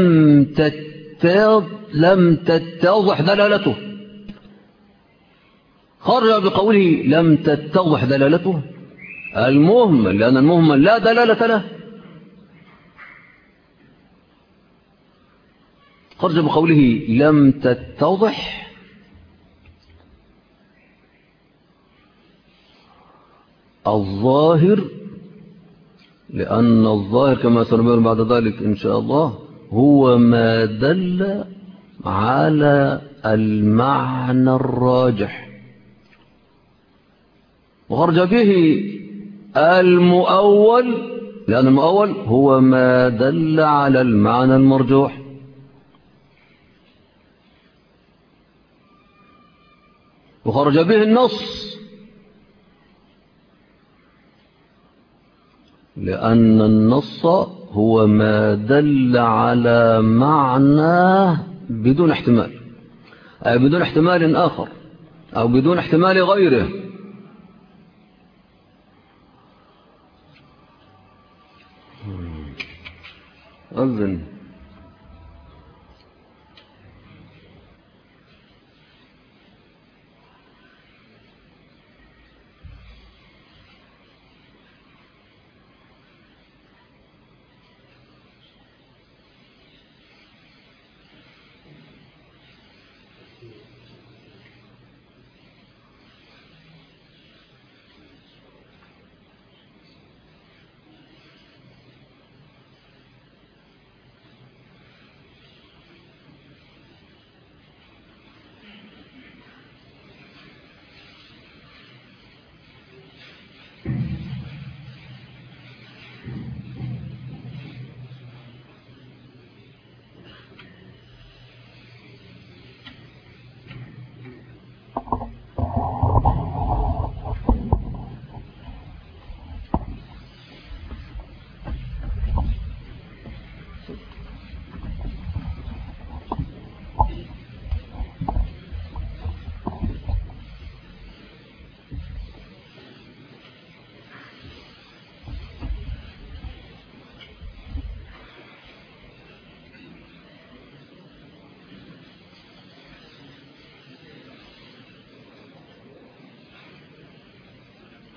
لم تتضح دلالته، خرج بقوله لم تتضح دلالته المهمل، لأن المهمل لا دلالة له، خرج بقوله لم تتضح الظاهر، لأن الظاهر كما سنبين بعد ذلك إن شاء الله هو ما دل على المعنى الراجح، وخرج به المؤول، لأن المؤول هو ما دل على المعنى المرجوح. وخرج به النص، لأن النص هو ما دل على معناه بدون احتمال، أي بدون احتمال آخر أو بدون احتمال غيره. أذن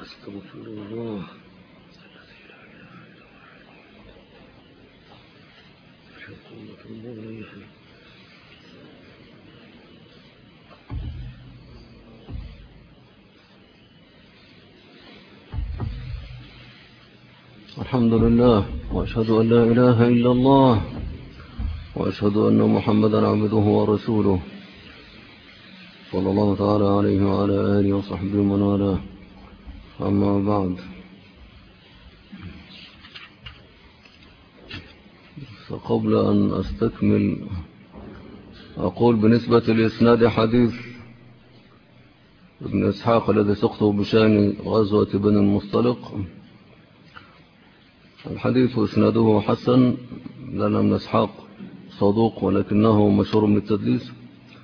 أستغفر الله الحمد لله وأشهد أن لا إله إلا الله وأشهد أن محمدا عبده ورسوله صلى الله تعالى عليه وعلى آله وصحبه ومن والاه. أما بعد، فقبل أن أستكمل أقول بالنسبة لإسناد حديث ابن إسحاق الذي سقطه بشأن غزوة بني المصطلق، الحديث إسناده حسن، لأن ابن إسحاق صدوق ولكنه مشهور بالتدليس،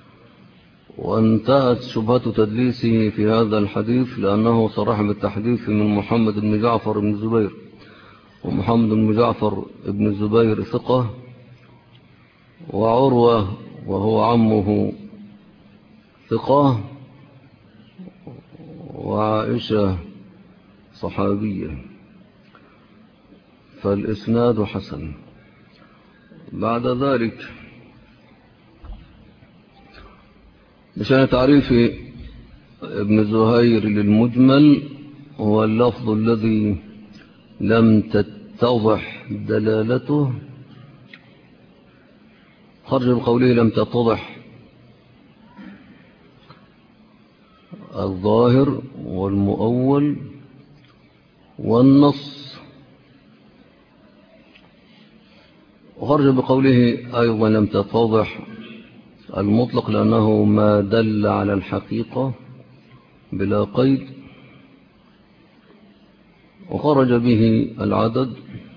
وانتهت شبهة تدليسه في هذا الحديث لأنه صرح بالتحديث من محمد بن جعفر بن الزبير، ومحمد بن جعفر بن الزبير ثقة، وعروة وهو عمه ثقة، وعائشة صحابية، فالإسناد حسن. بعد ذلك بشأن تعريف ابن زهير للمجمل، هو اللفظ الذي لم تتضح دلالته، خرج بقوله لم تتضح الظاهر والمؤول والنص، وخرج بقوله أيضا لم تتضح المطلق لأنه ما دل على الحقيقة بلا قيد، وخرج به العدد،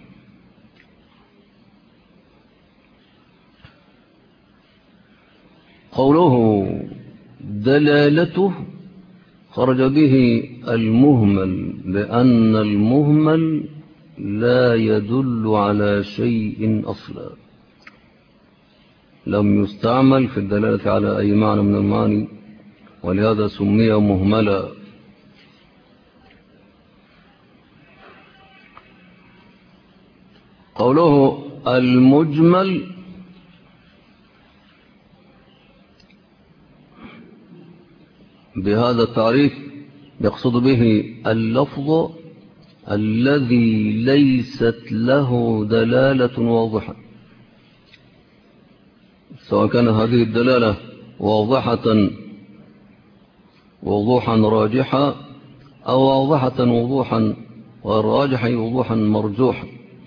قوله دلالته خرج به المهمل، لأن المهمل لا يدل على شيء أصلا، لم يستعمل في الدلالة على أي معنى من المعاني، ولهذا سمي مهملا. قوله المجمل بهذا التعريف يقصد به اللفظ الذي ليست له دلالة واضحة، سواء كان هذه الدلالة واضحة وضوحا راجحا، أو واضحة وضوحا والراجح وضوحا مرجوحا،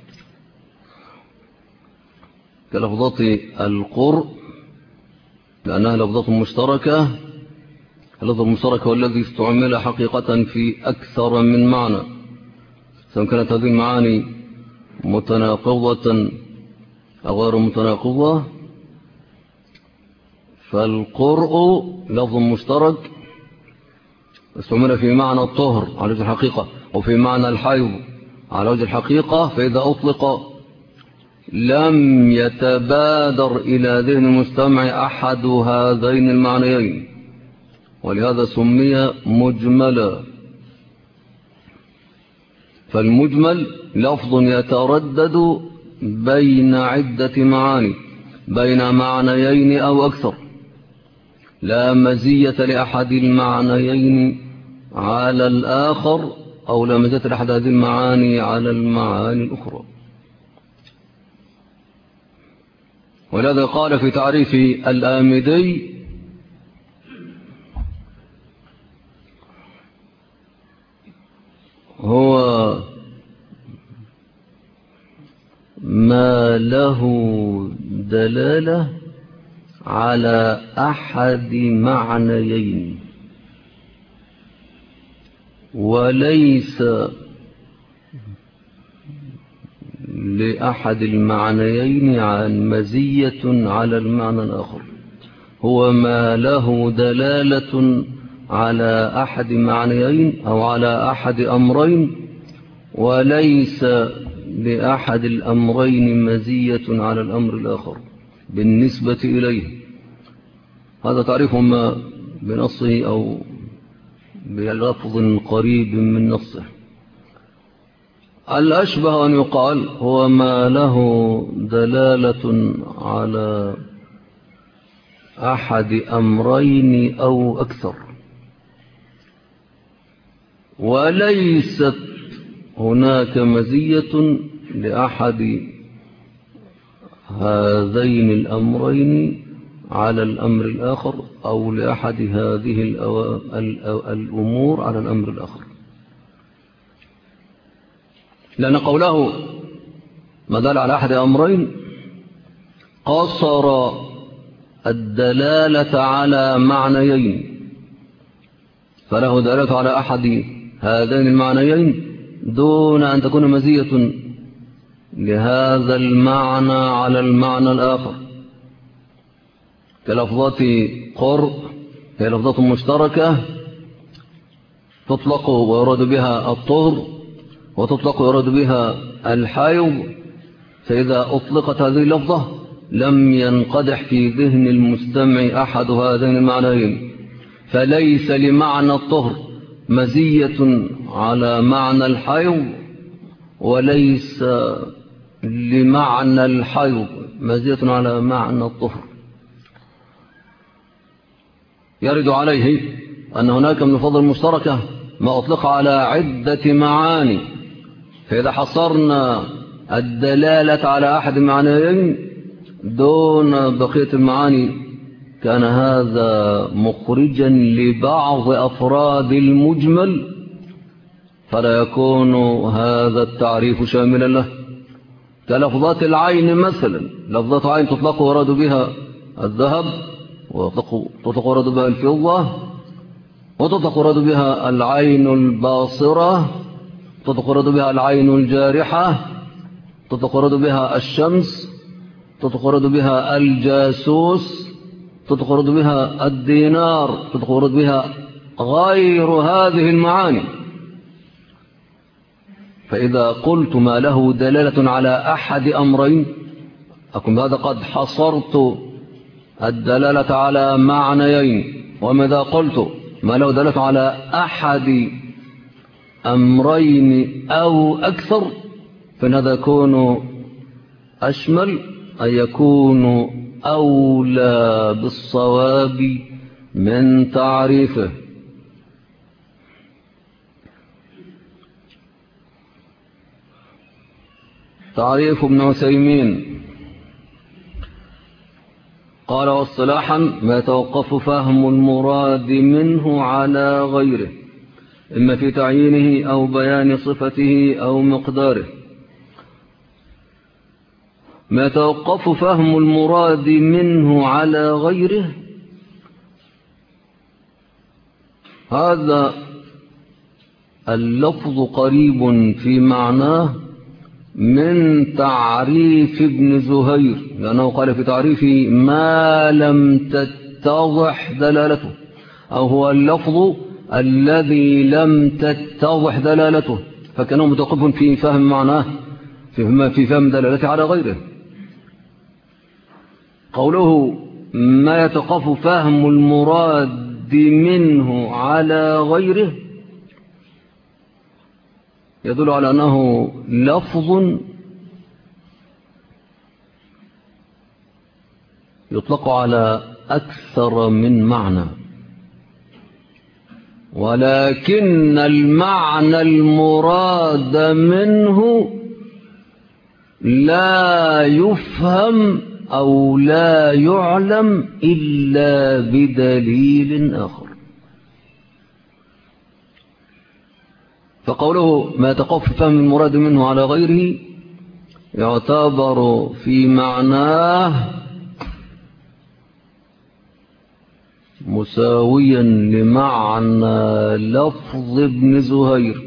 كلفظة القرء لأنها لفظة مشتركة. اللفظ المشترك هو الذي استعمل حقيقة في أكثر من معنى، سواء كانت هذه المعاني متناقضة أو غير متناقضة. فالقرء لفظ مشترك استعمل في معنى الطهر على وجه الحقيقة، وفي معنى الحيض على وجه الحقيقة، فإذا أطلق لم يتبادر إلى ذهن المستمع أحد هذين المعنيين، ولهذا سمي مجملا. فالمجمل لفظ يتردد بين عدة معاني، بين معنيين أو أكثر، لا مزية لأحد المعنيين على الآخر، أو لا مزية لأحد هذه المعاني على المعاني الأخرى. ولهذا قال في تعريف الآمدي هو ما له دلالة على أحد معنيين وليس لأحد المعنيين عن مزية على المعنى الآخر. هو ما له دلالة على أحد معنيين أو على أحد أمرين وليس لأحد الأمرين مزية على الأمر الآخر بالنسبة إليه. هذا تعريف ما بنصه أو بلفظ قريب من نصه. الأشبه أن يقال هو ما له دلالة على أحد أمرين أو أكثر، وليست هناك مزية لأحد هذين الأمرين على الأمر الآخر، أو لأحد هذه الأمور على الأمر الآخر. لأن قوله ما دل على أحد أمرين قصر الدلالة على معنيين، فله دلالة على أحد هذين المعنيين دون أن تكون مزية لهذا المعنى على المعنى الآخر، كلفظات قرء هي لفظات مشتركة تطلق ويراد بها الطهر، وتطلق ويراد بها الحيض، فإذا أطلقت هذه اللفظة لم ينقدح في ذهن المستمع أحد هذين المعنيين، فليس لمعنى الطهر مزية على معنى الحيض، وليس لمعنى الحيض مزية على معنى الطهر. يرد عليه أن هناك من الفضل المشتركة ما أطلق على عدة معاني، فإذا حصرنا الدلالة على أحد المعنيين دون بقية المعاني كان هذا مخرجا لبعض أفراد المجمل، فلا يكون هذا التعريف شاملا له. كلفظات العين مثلا، لفظات عين تطلق ورد بها الذهب، وتطلق ورد بها الفضة، وتطلق ورد بها العين الباصرة، تطلق ورد بها العين الجارحة، تطلق ورد بها الشمس، تطلق ورد بها الجاسوس، تطلق ورد بها الدينار، تطلق ورد بها غير هذه المعاني. فإذا قلت ما له دلالة على أحد أمرين أكون هذا قد حصرت الدلالة على معنيين، وماذا قلت ما له دلالة على أحد أمرين أو أكثر فإن هذا يكون أشمل، أن يكون أولى بالصواب من تعريفه. تعريف ابن عثيمين قال: واصطلاحا ما يتوقف فهم المراد منه على غيره، إما في تعيينه أو بيان صفته أو مقداره. ما يتوقف فهم المراد منه على غيره، هذا اللفظ قريب في معناه من تعريف ابن زهير، لأنه قال في تعريفه ما لم تتضح دلالته، أو هو اللفظ الذي لم تتضح دلالته، فكانه متوقف في فهم معناه في فهم دلالته على غيره. قوله ما يتوقف فهم المراد منه على غيره يدل على أنه لفظ يطلق على أكثر من معنى، ولكن المعنى المراد منه لا يفهم أو لا يعلم إلا بدليل آخر. فقوله ما يتوقف فهم المراد منه على غيره يعتبر في معناه مساويا لمعنى لفظ ابن زهير،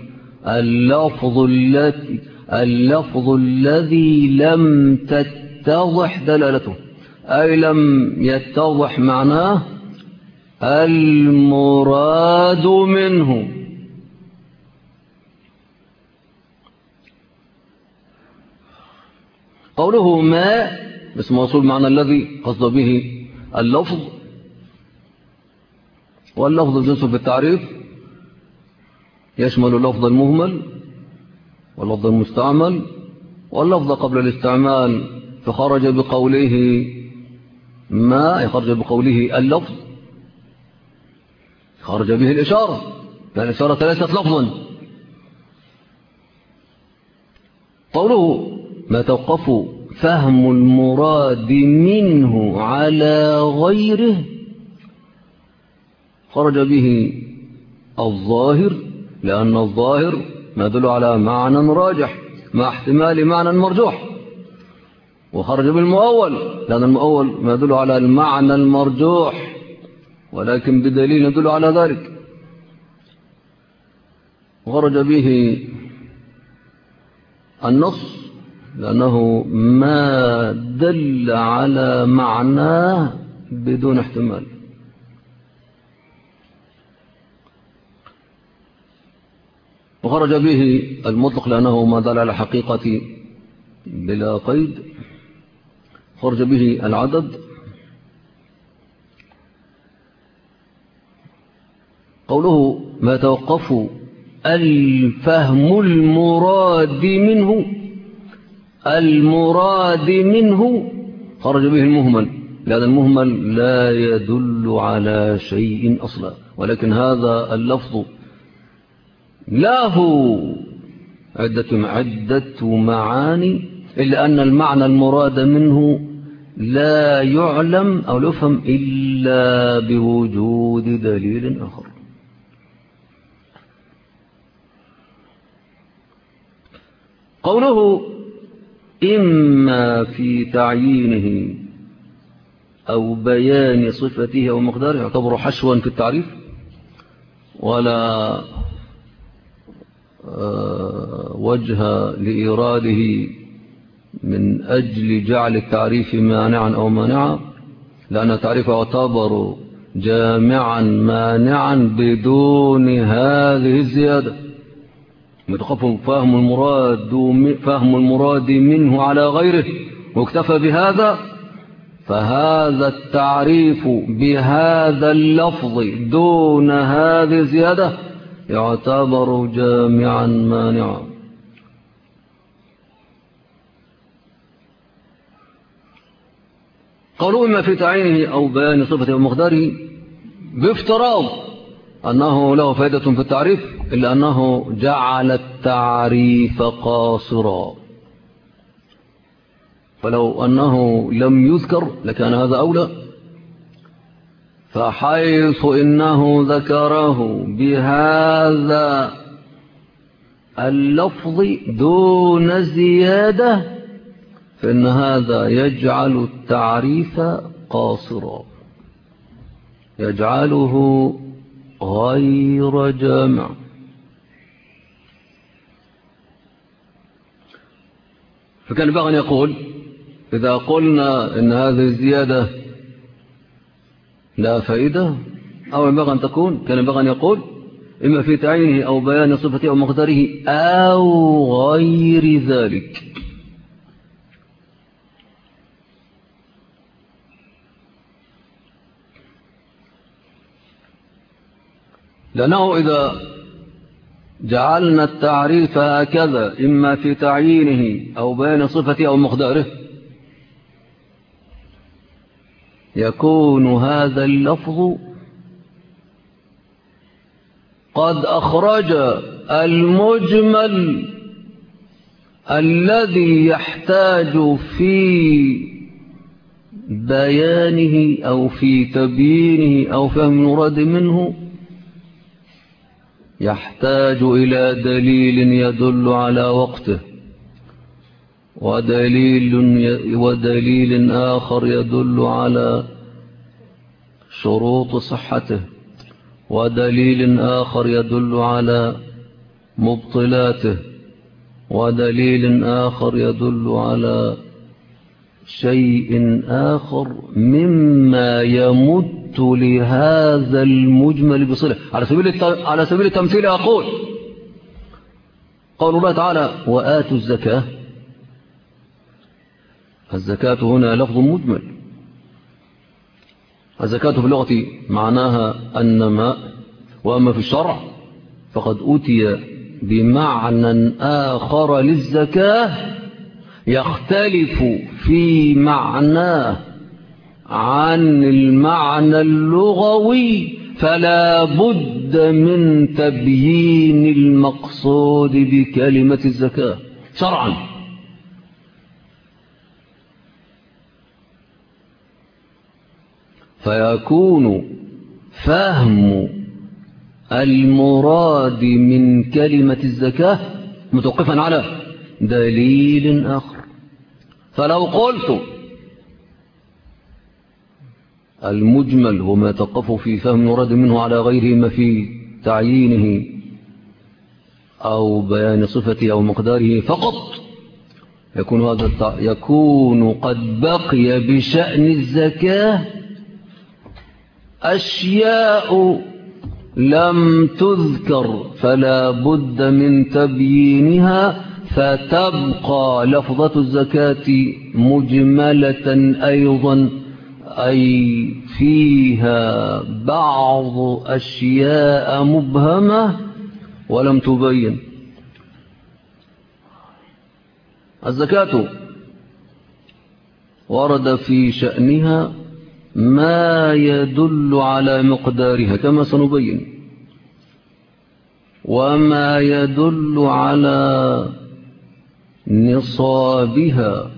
اللفظ الذي لم تتضح دلالته، أي لم يتضح معناه المراد منه. قوله ما اسم موصول معنى الذي قصد به اللفظ، واللفظ جنس في التعريف يشمل اللفظ المهمل واللفظ المستعمل واللفظ قبل الاستعمال، فخرج بقوله ما يخرج بقوله اللفظ، خرج به الإشارة، لأن الإشارة ليست لفظا. قوله ما توقف فهم المراد منه على غيره، خرج به الظاهر، لأن الظاهر ما يدل على معنى راجح مع احتمال معنى مرجوح، وخرج بالمؤول، لأن المؤول ما يدل على المعنى المرجوح ولكن بدليل يدل على ذلك. وخرج به النص، لأنه ما دل على معناه بدون احتمال. وخرج به المطلق، لأنه ما دل على حقيقة بلا قيد. خرج به العدد. قوله ما توقف الفهم المراد منه، خرج به المهمل، لأن المهمل لا يدل على شيء أصلا، ولكن هذا اللفظ له عدة معاني، إلا أن المعنى المراد منه لا يعلم أو يفهم إلا بوجود دليل آخر. قوله إما في تعيينه أو بيان صفته أو مقداره يعتبر حشوا في التعريف، ولا وجه لإيراده من أجل جعل التعريف مانعا أو مانعا، لأن التعريف يعتبر جامعا مانعا بدون هذه الزيادة. متخف فهم المراد منه على غيره واكتفى بهذا، فهذا التعريف بهذا اللفظ دون هذه الزيادة يعتبر جامعا مانعا. قالوا إما في تعيينه أو بيان صفته ومقداره، بافتراض أنه له فائدة في التعريف، إلا أنه جعل التعريف قاصرا، فلو أنه لم يذكر لكان هذا أولى. فحيث إنه ذكره بهذا اللفظ دون زيادة، فإن هذا يجعل التعريف قاصرا، يجعله غير جامع. فكان بغى أن يقول إذا قلنا إن هذه الزيادة لا فائدة، أو ينبغي أن تكون، كان ينبغي أن يقول إما في تعيينه أو بيان صفته أو مقداره أو غير ذلك. لأنه إذا جعلنا التعريف هكذا إما في تعيينه أو بيان صفته أو مقداره، يكون هذا اللفظ قد أخرج المجمل الذي يحتاج في بيانه أو في تبيينه أو فهم المراد منه، يحتاج إلى دليل يدل على وقته، ودليل آخر يدل على شروط صحته، ودليل آخر يدل على مبطلاته، ودليل آخر يدل على شيء آخر مما يمت لهذا المجمل بصلة. على سبيل التمثيل أقول قول الله تعالى وآتوا الزكاة، الزكاة هنا لفظ مجمل. الزكاة في اللغة معناها النماء، وأما في الشرع فقد أتي بمعنى آخر للزكاة يختلف في معناه عن المعنى اللغوي، فلا بد من تبيين المقصود بكلمة الزكاة شرعا. فيكون فهم المراد من كلمة الزكاة متوقفا على دليل آخر. فلو قلت المجمل هو ما يتوقف في فهم المراد منه على غيره ما في تعيينه أو بيان صفته أو مقداره فقط، يكون قد بقي بشأن الزكاة أشياء لم تذكر، فلا بد من تبيينها، فتبقى لفظة الزكاة مجملة أيضا، أي فيها بعض أشياء مبهمة ولم تبين. الزكاة ورد في شأنها ما يدل على مقدارها كما سنبين، وما يدل على نصابها،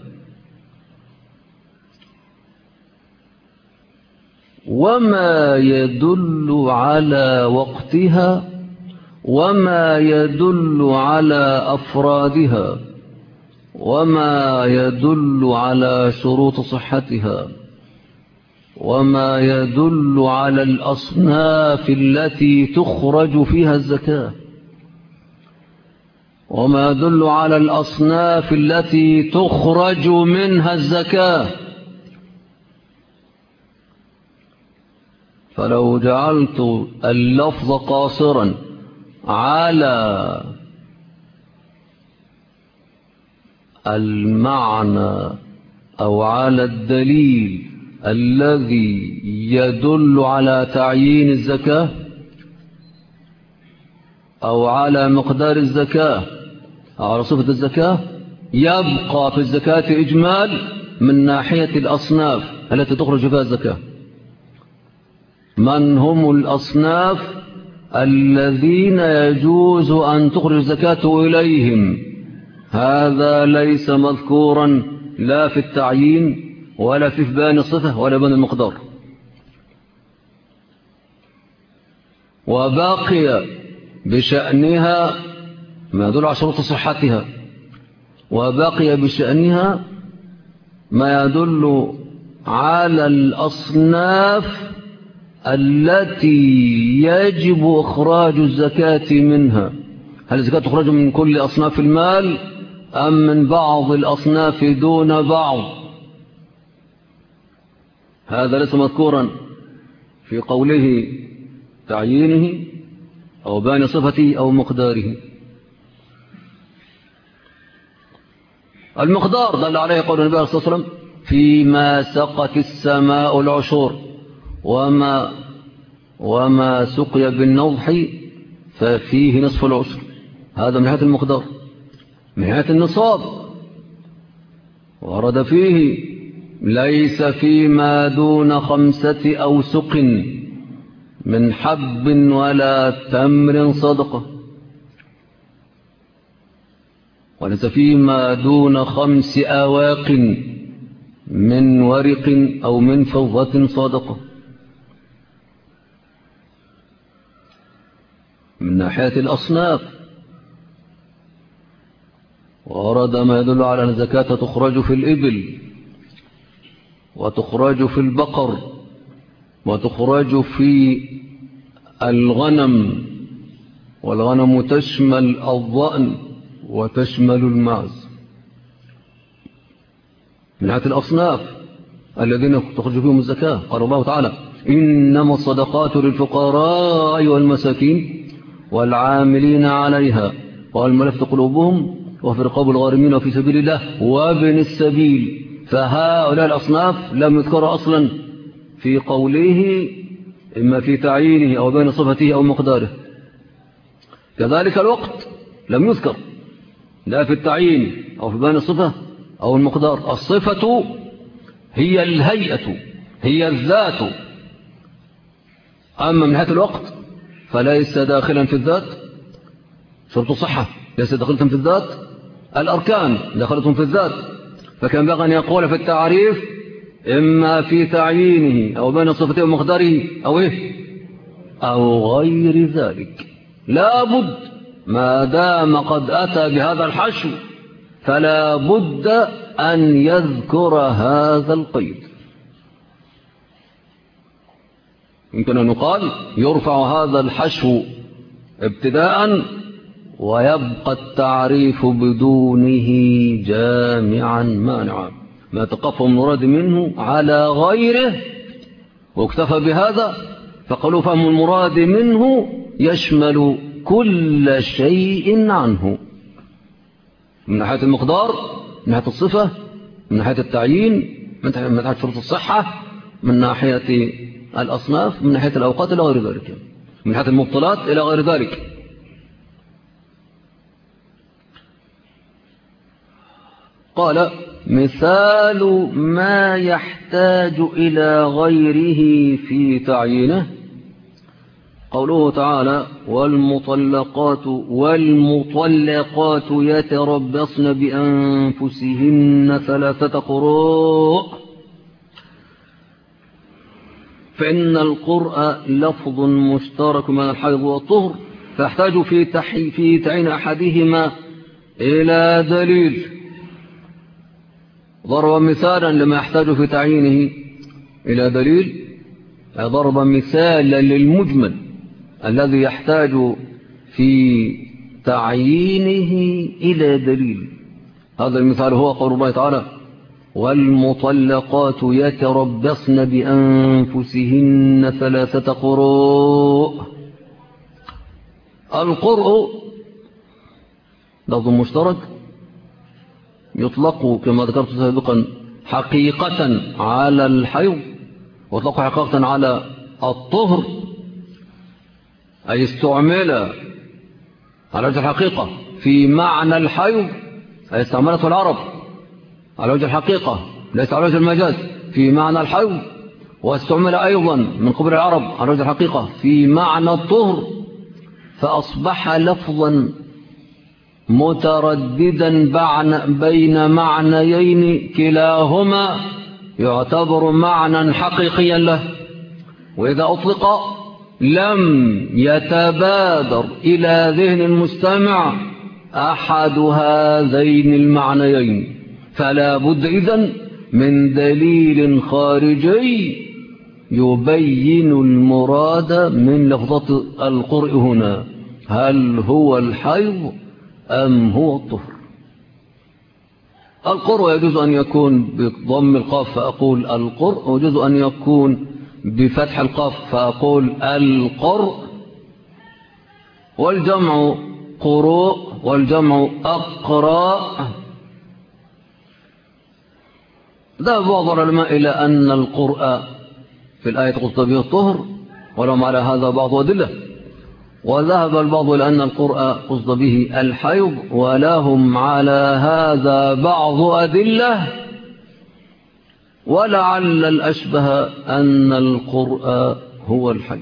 وما يدل على وقتها، وما يدل على أفرادها، وما يدل على شروط صحتها، وما يدل على الأصناف التي تخرج فيها الزكاة، وما يدل على الأصناف التي تخرج منها الزكاة. فلو جعلت اللفظ قاصرا على المعنى أو على الدليل الذي يدل على تعيين الزكاة أو على مقدار الزكاة أو على صفة الزكاة، يبقى في الزكاة إجمال من ناحية الأصناف التي تخرج فيها الزكاة. من هم الأصناف الذين يجوز أن تخرج الزكاة إليهم؟ هذا ليس مذكورا لا في التعيين ولا في بيان الصفة ولا بيان المقدار. وباقي بشأنها ما يدل على شروط صحتها، وباقي بشأنها ما يدل على الأصناف التي يجب إخراج الزكاة منها. هل الزكاة تخرج من كل أصناف المال أم من بعض الأصناف دون بعض؟ هذا ليس مذكورا في قوله تعيينه أو بيان صفته أو مقداره. المقدار دل عليه قول النبي صلى الله عليه وسلم: فيما سقت السماء العشور وما سقي بالنضح ففيه نصف العشر. هذا من ناحية المقدار. من ناحية النصاب ورد فيه: ليس فيما دون 5 أوسق من حب ولا تمر صدقة، وليس فيما دون 5 أواق من ورق أو من فضة صدقة. من ناحية الأصناف ورد ما يدل على أن الزكاة تخرج في الإبل، وتخرج في البقر، وتخرج في الغنم، والغنم تشمل الضأن وتشمل المعز. من ناحية الأصناف الذين تخرج فيهم الزكاة قال الله تعالى: إنما الصدقات للفقراء والمساكين والعاملين عليها والمؤلفة قلوبهم وفي رقاب الغارمين وفي سبيل الله وابن السبيل. فهؤلاء الأصناف لم يذكر أصلا في قوله إما في تعيينه أو بين صفته أو مقداره. كذلك الوقت لم يذكر لا في التعيين أو في بيان الصفة أو المقدار. الصفة هي الهيئة هي الذات، أما من حيث الوقت فليس داخلا في الذات. شرط الصحة ليس داخلة في الذات، الأركان داخلة في الذات، فكان بغى أن يقول في التعريف إما في تعيينه أو بين صفته ومقداره أو إيه أو غير ذلك. لا بد ما دام قد أتى بهذا الحشو فلا بد أن يذكر هذا القيد. يمكن أن يقال يرفع هذا الحشو ابتداء ويبقى التعريف بدونه جامعا مانعا، ما تقف المراد منه على غيره واكتفى بهذا، فقالوا فهم المراد منه يشمل كل شيء عنه، من ناحية المقدار، من ناحية الصفة، من ناحية التعيين، من ناحية شروط الصحة، من ناحية الأصناف، من ناحية الأوقات إلى غير ذلك، من ناحية المبطلات إلى غير ذلك. قال مثال ما يحتاج إلى غيره في تعيينه قوله تعالى والمطلقات يتربصن بأنفسهن 3 قروء، فإن القرء لفظ مشترك من الحيض والطهر، فيحتاج في تعيين أحدهما إلى دليل. ضرب مثالا لما يحتاج في تعيينه إلى دليل، ضرب مثالا للمجمل الذي يحتاج في تعيينه إلى دليل. هذا المثال هو قول الله تعالى والمطلقات يتربصن بأنفسهن 3 قروء. القرء لفظ مشترك يطلق كما ذكرت سابقا حقيقة على الحيض، ويطلق حقيقة على الطهر، أي استعمل على وجه الحقيقة في معنى الحيض، أي استعملته العرب على وجه الحقيقة ليس على وجه المجاز في معنى الحيض، واستعمل أيضا من قبل العرب على وجه الحقيقة في معنى الطهر، فأصبح لفظا مترددا بين معنيين كلاهما يعتبر معنى حقيقيا له، وإذا أطلق لم يتبادر إلى ذهن المستمع أحد هذين المعنيين، فلا بد إذن من دليل خارجي يبين المراد من لفظة القرء هنا، هل هو الحيض أم هو الطهر. القرء يجوز أن يكون بضم القاف فأقول القرء، ويجوز أن يكون بفتح القاف فأقول القرء، والجمع قروء والجمع أقراء. ذهب بعض العلماء إلى أن القرء في الآية قصد به الطهر، ولهم على هذا بعض أدلة، وذهب البعض إلى أن القرء قصد به الحيض، ولهم على هذا بعض أدلة، ولعل الأشبه أن القرء هو الحيض.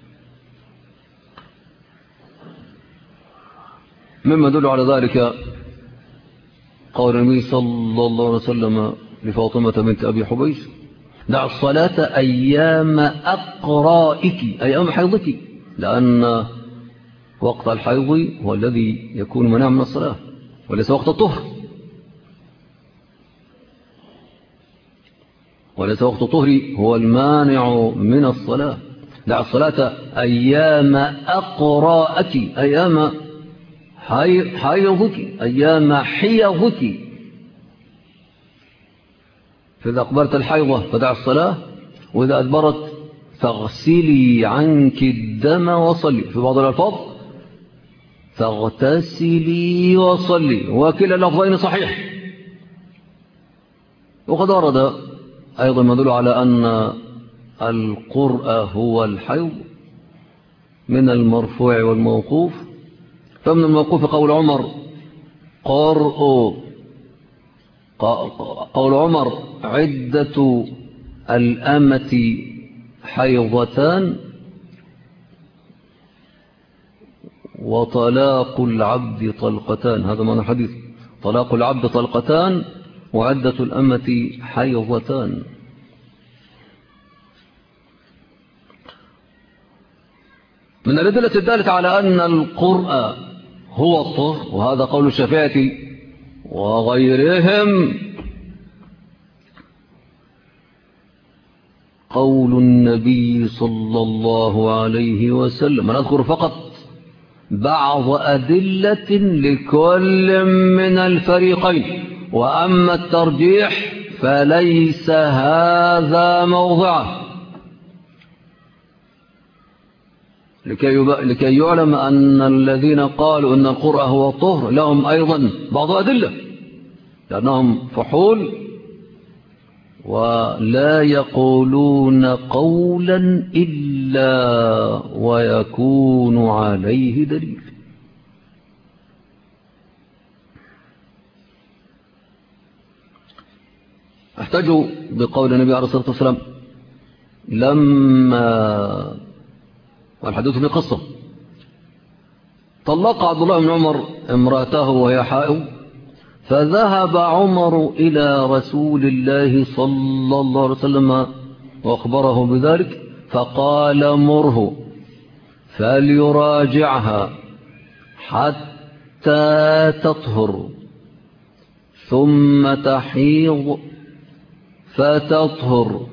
مما يدل على ذلك قول النبي صلى الله عليه وسلم لفاطمة بنت أبي حبيش دع الصلاة أيام أقرائك، أيام حيضك، لأن وقت الحيض هو الذي يكون منع من الصلاة وليس وقت الطهر، وليس وقت الطهر هو المانع من الصلاة. دع الصلاة أيام أقرائك، أيام حيضك، أيام حيضك، فإذا أقبلت الحيضة فدع الصلاة، وإذا أدبرت فاغسلي عنك الدم وصلي، في بعض الألفاظ فاغتسلي وصلي، وكلا اللفظين صحيح. وقد ورد أيضا ما يدل على أن القرء هو الحيض من المرفوع والموقوف، فمن الموقوف قول عمر قول عمر عدة الأمة حيضتان وطلاق العبد طلقتان. هذا معنى الحديث، طلاق العبد طلقتان وعدة الأمة حيضتان. من الأدلة الدالة على أن القرء هو الطهر، وهذا قول الشافعية وغيرهم، قول النبي صلى الله عليه وسلم. أنا أذكر فقط بعض أدلة لكل من الفريقين، وأما الترجيح فليس هذا موضعه، لكي يعلم أن الذين قالوا أن القرء هو الطهر لهم أيضا بعض أدلة، لأنهم فحول ولا يقولون قولا إلا ويكون عليه دليل. احتجوا بقول النبي عليه الصلاة والسلام لما، والحديث في قصة، طلق عبد الله بن عمر امرأته وهي حائض، فذهب عمر إلى رسول الله صلى الله عليه وسلم وأخبره بذلك، فقال مره فليراجعها حتى تطهر ثم تحيض فتطهر.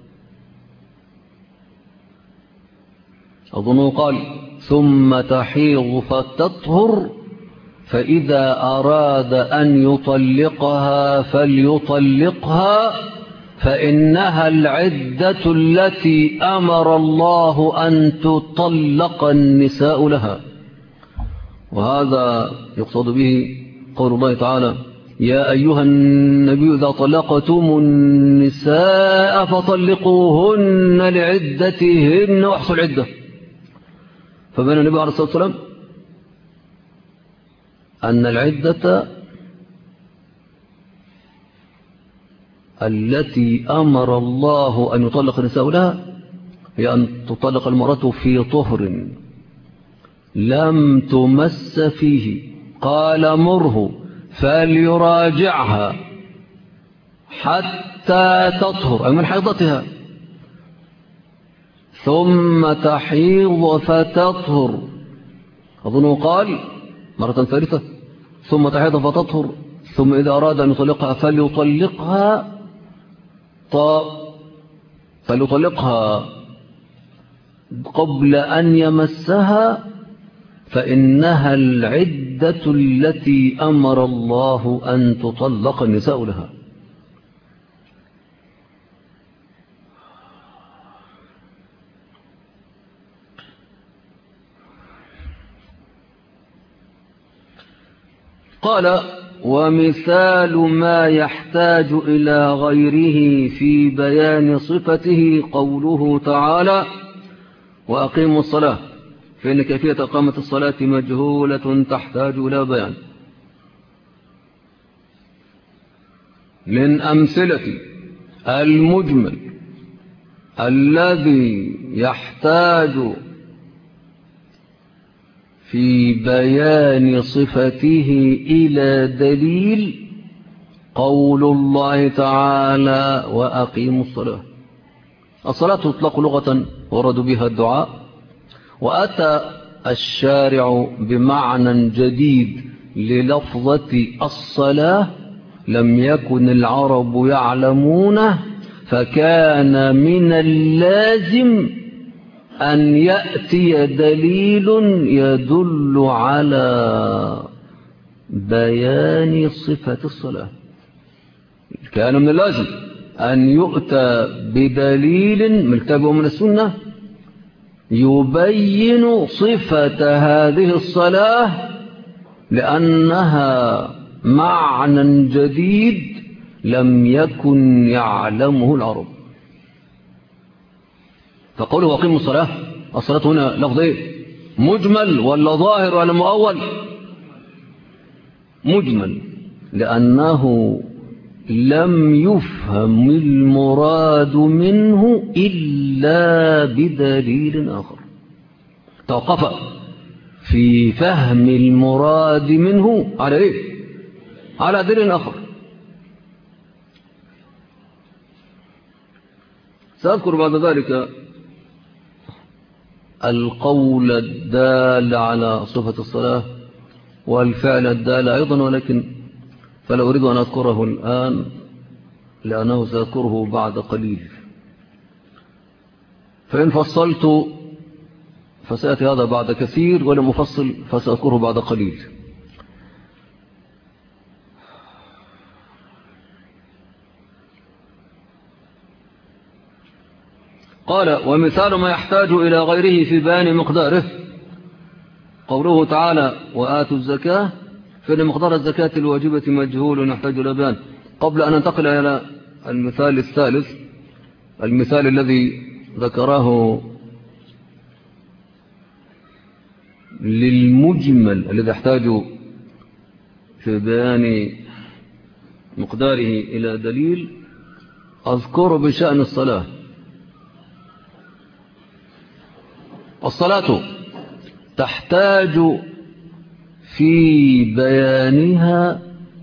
أظنه قال ثم تحيض فتطهر، فإذا أراد أن يطلقها فليطلقها، فإنها العدة التي أمر الله أن تطلق النساء لها. وهذا يقصد به قول الله تعالى يا أيها النبي إذا طلقتم النساء فطلقوهن لعدتهن واحصوا العدة. فبين النبي عليه الصلاة والسلام أن العدة التي أمر الله أن يطلق النساء لها هي أن تطلق المرأة في طهر لم تمس فيه، قال مره فليراجعها حتى تطهر أي من حيضتها ثم تحيض فتطهر. أظنه قال مرة ثالثة ثم تحيض فتطهر، ثم إذا أراد أن يطلقها فليطلقها قبل أن يمسها، فإنها العدة التي أمر الله أن تطلق النساء لها. قال ومثال ما يحتاج إلى غيره في بيان صفته قوله تعالى وأقيموا الصلاة فإن كيفية إقامة الصلاة مجهولة تحتاج إلى بيان. من أمثلة المجمل الذي يحتاج في بيان صفته إلى دليل قول الله تعالى وأقيموا الصلاة. الصلاة تطلق لغة ورد بها الدعاء، وأتى الشارع بمعنى جديد للفظة الصلاة لم يكن العرب يعلمونه، فكان من اللازم أن يأتي دليل يدل على بيان صفة الصلاة. كان من اللازم أن يؤتى بدليل ملتبئ من السنة يبين صفة هذه الصلاة، لأنها معنى جديد لم يكن يعلمه العرب. فقوله وقيموا الصلاة، الصلاة هنا لفظ ايه؟ مجمل ولا ظاهر ولا مؤول؟ مجمل، لأنه لم يفهم المراد منه إلا بدليل آخر. توقف في فهم المراد منه على إيه؟ على دليل آخر. سأذكر بعد ذلك القول الدال على صفة الصلاة والفعل الدال أيضا، ولكن فلا أريد أن أذكره الآن لأنه سأذكره بعد قليل. فإن فصلت فسأتي هذا بعد كثير، ولم أفصل فسأذكره بعد قليل. قال: ومثال ما يحتاج إلى غيره في بيان مقداره قوله تعالى: وآتوا الزكاة، فإن مقدار الزكاة الواجبة مجهول يحتاج إلى بيان. قبل أن ننتقل إلى المثال الثالث، المثال الذي ذكره للمجمل الذي يحتاج في بيان مقداره إلى دليل، أذكر بشأن الصلاة. الصلاة تحتاج في بيانها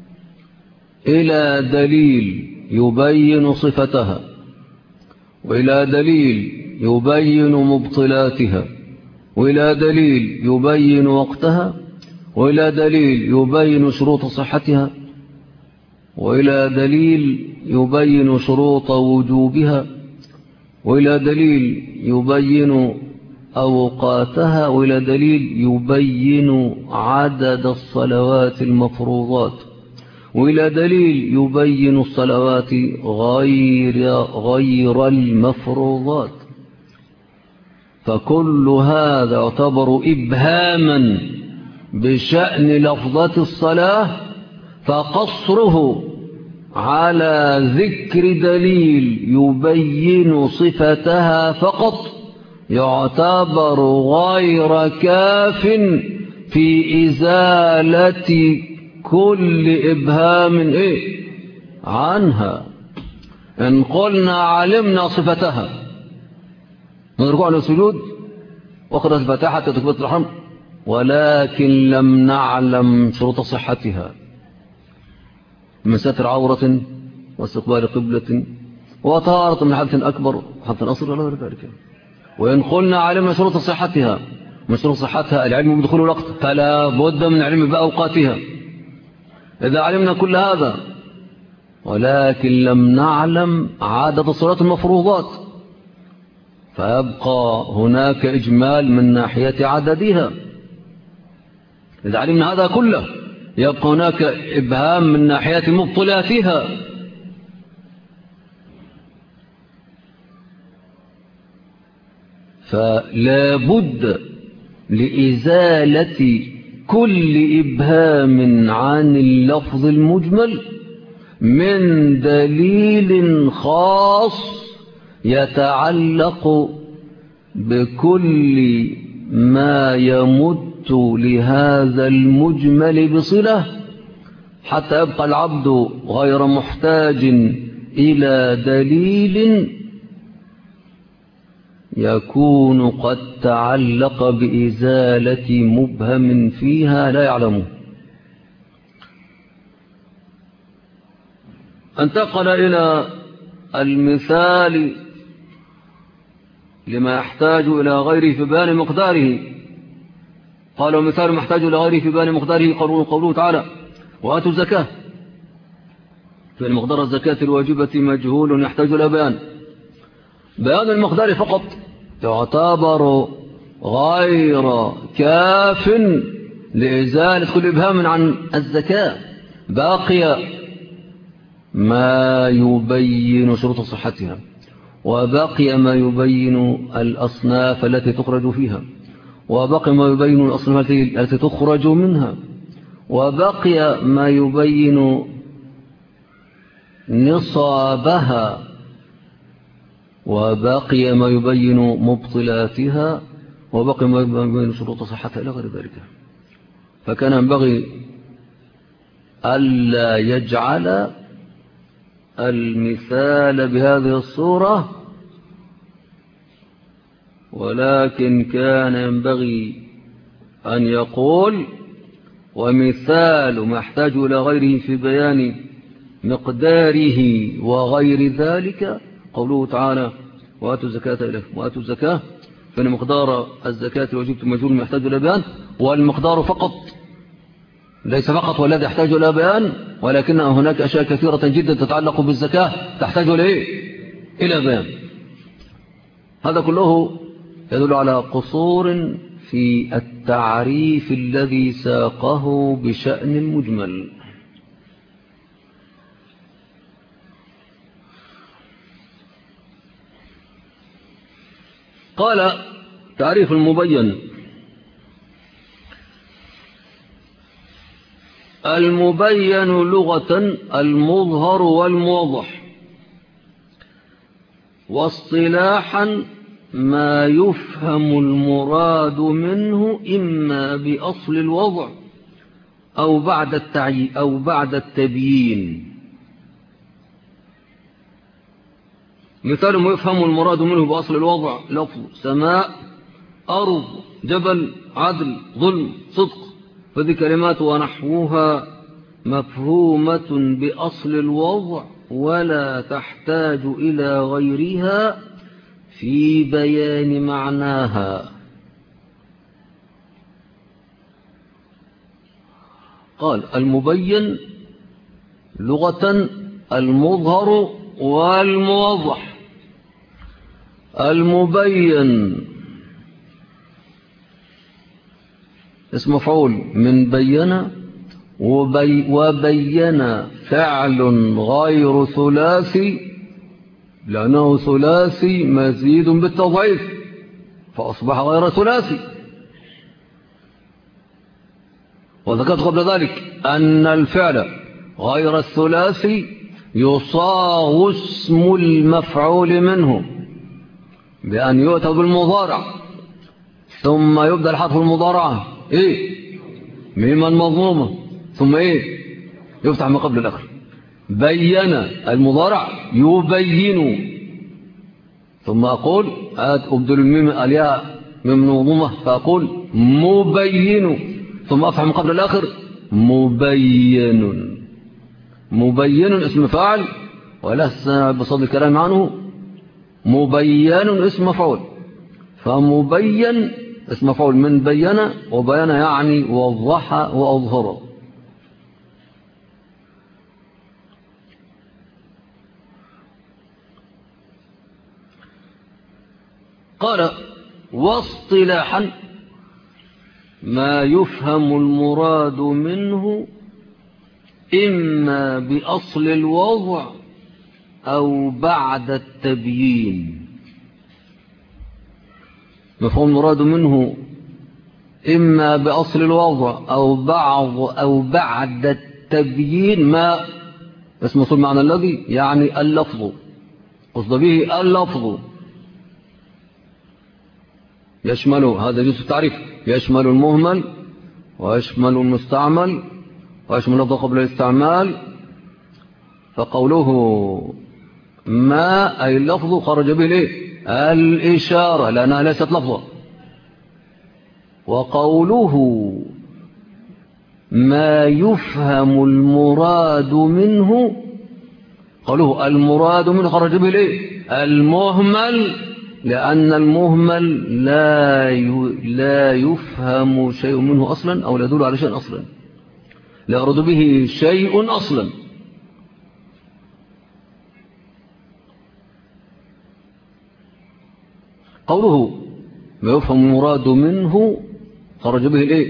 إلى دليل يبين صفتها، وإلى دليل يبين مبطلاتها، وإلى دليل يبين وقتها، وإلى دليل يبين شروط صحتها، وإلى دليل يبين شروط وجوبها، وإلى دليل يبين أوقاتها، وإلى دليل يبين عدد الصلوات المفروضات، وإلى دليل يبين الصلوات غير المفروضات. فكل هذا يعتبر إبهاما بشأن لفظة الصلاة، فقصره على ذكر دليل يبين صفتها فقط يعتبر غير كاف في إزالة كل إبهام عنها. إن قلنا علمنا صفتها من ركوع للسجود وقرأ الفاتحة تكبيرة الإحرام، ولكن لم نعلم شروط صحتها من ستر عورة واستقبال قبلة وطهارة من حدث أكبر حدث أصغر ولا غير ذلك. وإن قلنا علمنا شروط صحتها، من شروط صحتها العلم بدخول الوقت، فلا بد من علم بأوقاتها. إذا علمنا كل هذا ولكن لم نعلم عدد الصلاة المفروضات، فيبقى هناك إجمال من ناحية عددها. إذا علمنا هذا كله يبقى هناك إبهام من ناحية مبطلاتها. فلا بد لإزالة كل إبهام عن اللفظ المجمل من دليل خاص يتعلق بكل ما يمت لهذا المجمل بصلة، حتى يبقى العبد غير محتاج إلى دليل يكون قد تعلق بإزالة مبهم فيها لا يعلمه. انتقل إلى المثال لما يحتاج إلى غيره في بيان مقداره. قال: ومثال ما يحتاج إلى غيره في بيان مقداره قوله تعالى: وآتوا الزكاة، فإن مقدار الزكاة الواجبة مجهول يحتاج إلى بيان المقدار فقط يعتبر غير كاف لإزالة كل إبهام عن الزكاة. باقي ما يبين شروط صحتها، وبقي ما يبين الأصناف التي تخرج فيها، وبقي ما يبين الأصناف التي تخرج منها، وبقي ما يبين نصابها، وبقي ما يبين مبطلاتها، وبقي ما بين شروط صحتها إلى غير ذلك. فكان ينبغي ألا يجعل المثال بهذه الصورة، ولكن كان ينبغي أن يقول ومثال ما يحتاج إلى غيره في بيان مقداره وغير ذلك قوله تعالى وآتوا الزكاة إليه وآتوا الزكاة، فإن مقدار الزكاة وجبت مجهول ما يحتاج إلى بيان، والمقدار فقط ليس فقط والذي يحتاج إلى بيان، ولكن هناك أشياء كثيرة جدا تتعلق بالزكاة تحتاج إلى بيان. هذا كله يدل على قصور في التعريف الذي ساقه بشأن المجمل. قال تعريف المبين: المبين لغة المظهر والموضح، واصطلاحا ما يفهم المراد منه إما بأصل الوضع أو بعد التبيين. مثال ما يفهم المراد منه بأصل الوضع: لفظ سماء، أرض، جبل، عدل، ظلم، صدق. فذي كلمات ونحوها مفهومة بأصل الوضع ولا تحتاج إلى غيرها في بيان معناها. قال المبين لغة المظهر والموضح. المبين اسم مفعول من بين، وبين فعل غير ثلاثي لأنه ثلاثي مزيد بالتضعيف فأصبح غير ثلاثي. وذكرت قبل ذلك أن الفعل غير الثلاثي يصاغ اسم المفعول منه بأن يؤتى بالمضارع ثم يبدأ الحرف المضارعة ميما مضمومة ثم يفتح ما قبل الآخر. بين المضارع يبين، ثم أقول أبدل الميم الياء ميم مضمومة فأقول مبين، ثم أفتح ما قبل الآخر مبين. مبين اسم فاعل وليس بصدد الكلام عنه، مبين اسم مفعول. فمبين اسم مفعول من بين، وبين يعني وضح وأظهر. قال واصطلاحا ما يفهم المراد منه إما بأصل الوضع أو بعد التبيين. مفهوم المراد منه إما بأصل الوضع أو بعد التبيين. ما اسم موصول معنى الذي يعني اللفظ، قصد به اللفظ يشمل، هذا جزء التعريف، يشمل المهمل ويشمل المستعمل ويشمل اللفظ قبل الاستعمال. فقوله ما أي اللفظ خرج به الإشارة لأنها ليست لفظة. وقوله ما يفهم المراد منه، قوله المراد منه خرج به المهمل لأن المهمل لا يفهم شيء منه أصلا أو لا يدل على شيء أصلا، لا يرد به شيء أصلا. قوله ما يفهم المراد منه خرج به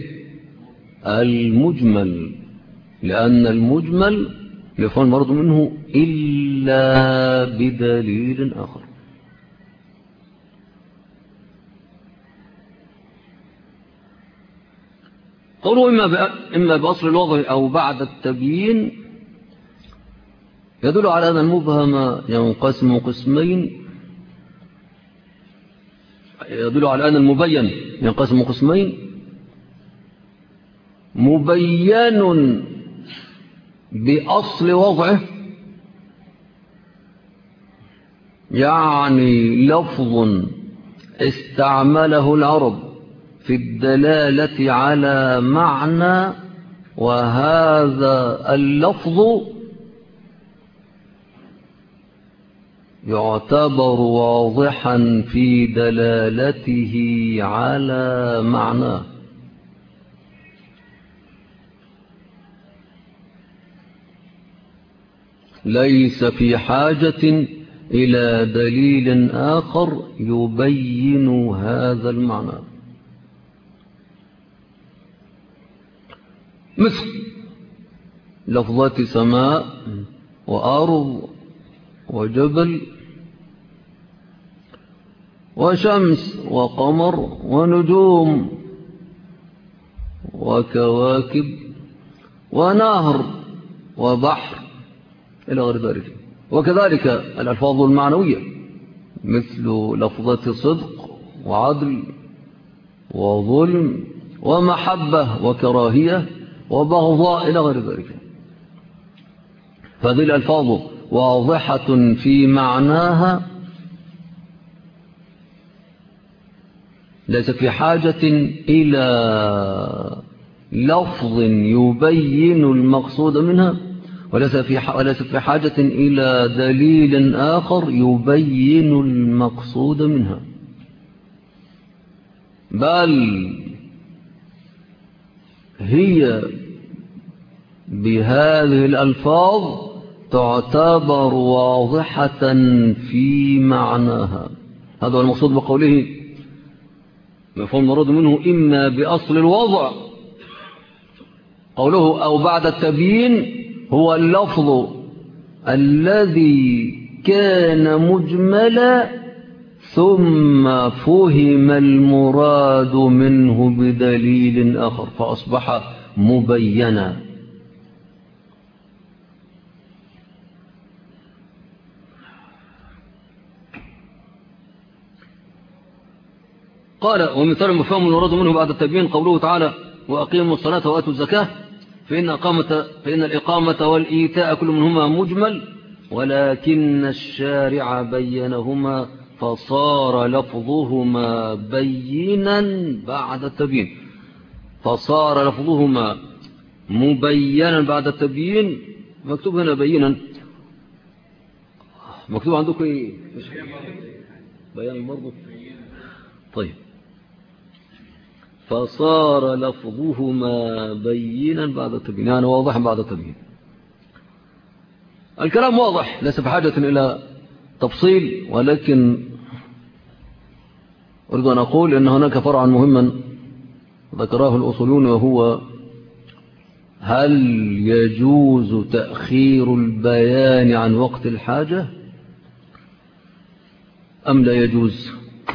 المجمل لأن المجمل لا يفهم المراد منه إلا بدليل آخر. قوله إما بأصل الوضع أو بعد التبيين يدل على أن المبهم ينقسم قسمين: يدل على أن المبين ينقسم قسمين: مبين بأصل وضعه، يعني لفظ استعمله العرب في الدلالة على معنى، وهذا اللفظ يعتبر واضحا في دلالته على معناه. ليس في حاجة إلى دليل آخر يبين هذا المعنى، مثل لفظات سماء وأرض وجبل وشمس وقمر ونجوم وكواكب ونهر وبحر إلى غير ذلك. وكذلك الألفاظ المعنوية مثل لفظة صدق وعدل وظلم ومحبة وكراهية وبغضاء إلى غير ذلك. فهذه الألفاظ واضحة في معناها، ليس في حاجة إلى لفظ يبين المقصود منها، وليس في حاجة إلى دليل آخر يبين المقصود منها، بل هي بهذه الألفاظ تعتبر واضحة في معناها. هذا هو المقصود بقوله مفهوم المراد منه إما بأصل الوضع، قوله أو بعد التبيين هو اللفظ الذي كان مجملا ثم فهم المراد منه بدليل آخر فأصبح مبينا. قال ومثال مفهوم المراد منه بعد التبيين قوله تعالى وأقيموا الصلاة وآتوا الزكاة فإن الإقامة والإيتاء كل منهما مجمل، ولكن الشارع بينهما فصار لفظهما بينا بعد التبيين. فصار لفظهما مبينا بعد التبيين. مكتوب هنا بينا، مكتوب عندكم ايه؟ بيان برضه. طيب، فصار لفظهما بينا بعد التبيين، يعني واضحا بعد التبيين. الكلام واضح ليس بحاجة إلى تفصيل، ولكن أريد أن أقول أن هناك فرعا مهما ذكراه الأصولون، وهو هل يجوز تأخير البيان عن وقت الحاجة أم لا يجوز؟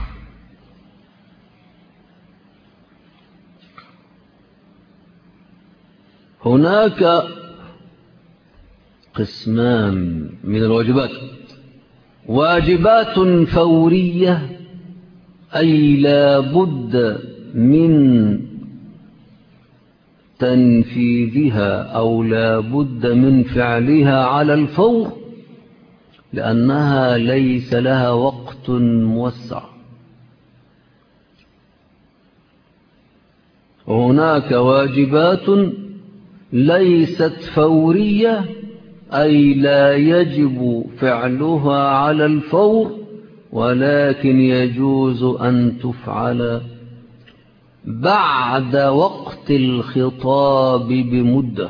هناك قسمان من الواجبات: واجبات فورية أي لا بد من تنفيذها أو لا بد من فعلها على الفور لأنها ليس لها وقت موسع. وهناك واجبات ليست فورية أي لا يجب فعلها على الفور، ولكن يجوز أن تفعل بعد وقت الخطاب بمدة.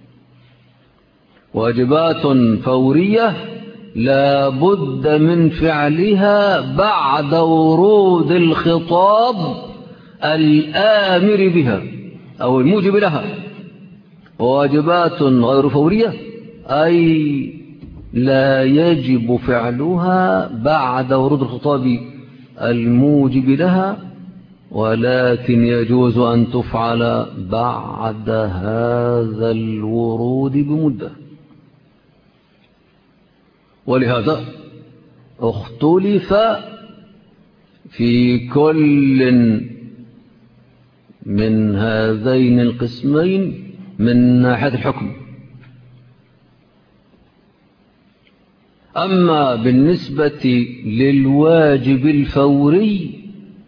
واجبات فورية لا بد من فعلها بعد ورود الخطاب الآمر بها أو الموجب لها. وواجبات غير فورية أي لا يجب فعلها بعد ورود الخطاب الموجب لها، ولكن يجوز أن تفعل بعد هذا الورود بمدة. ولهذا اختلف في كل من هذين القسمين من ناحية الحكم. أما بالنسبة للواجب الفوري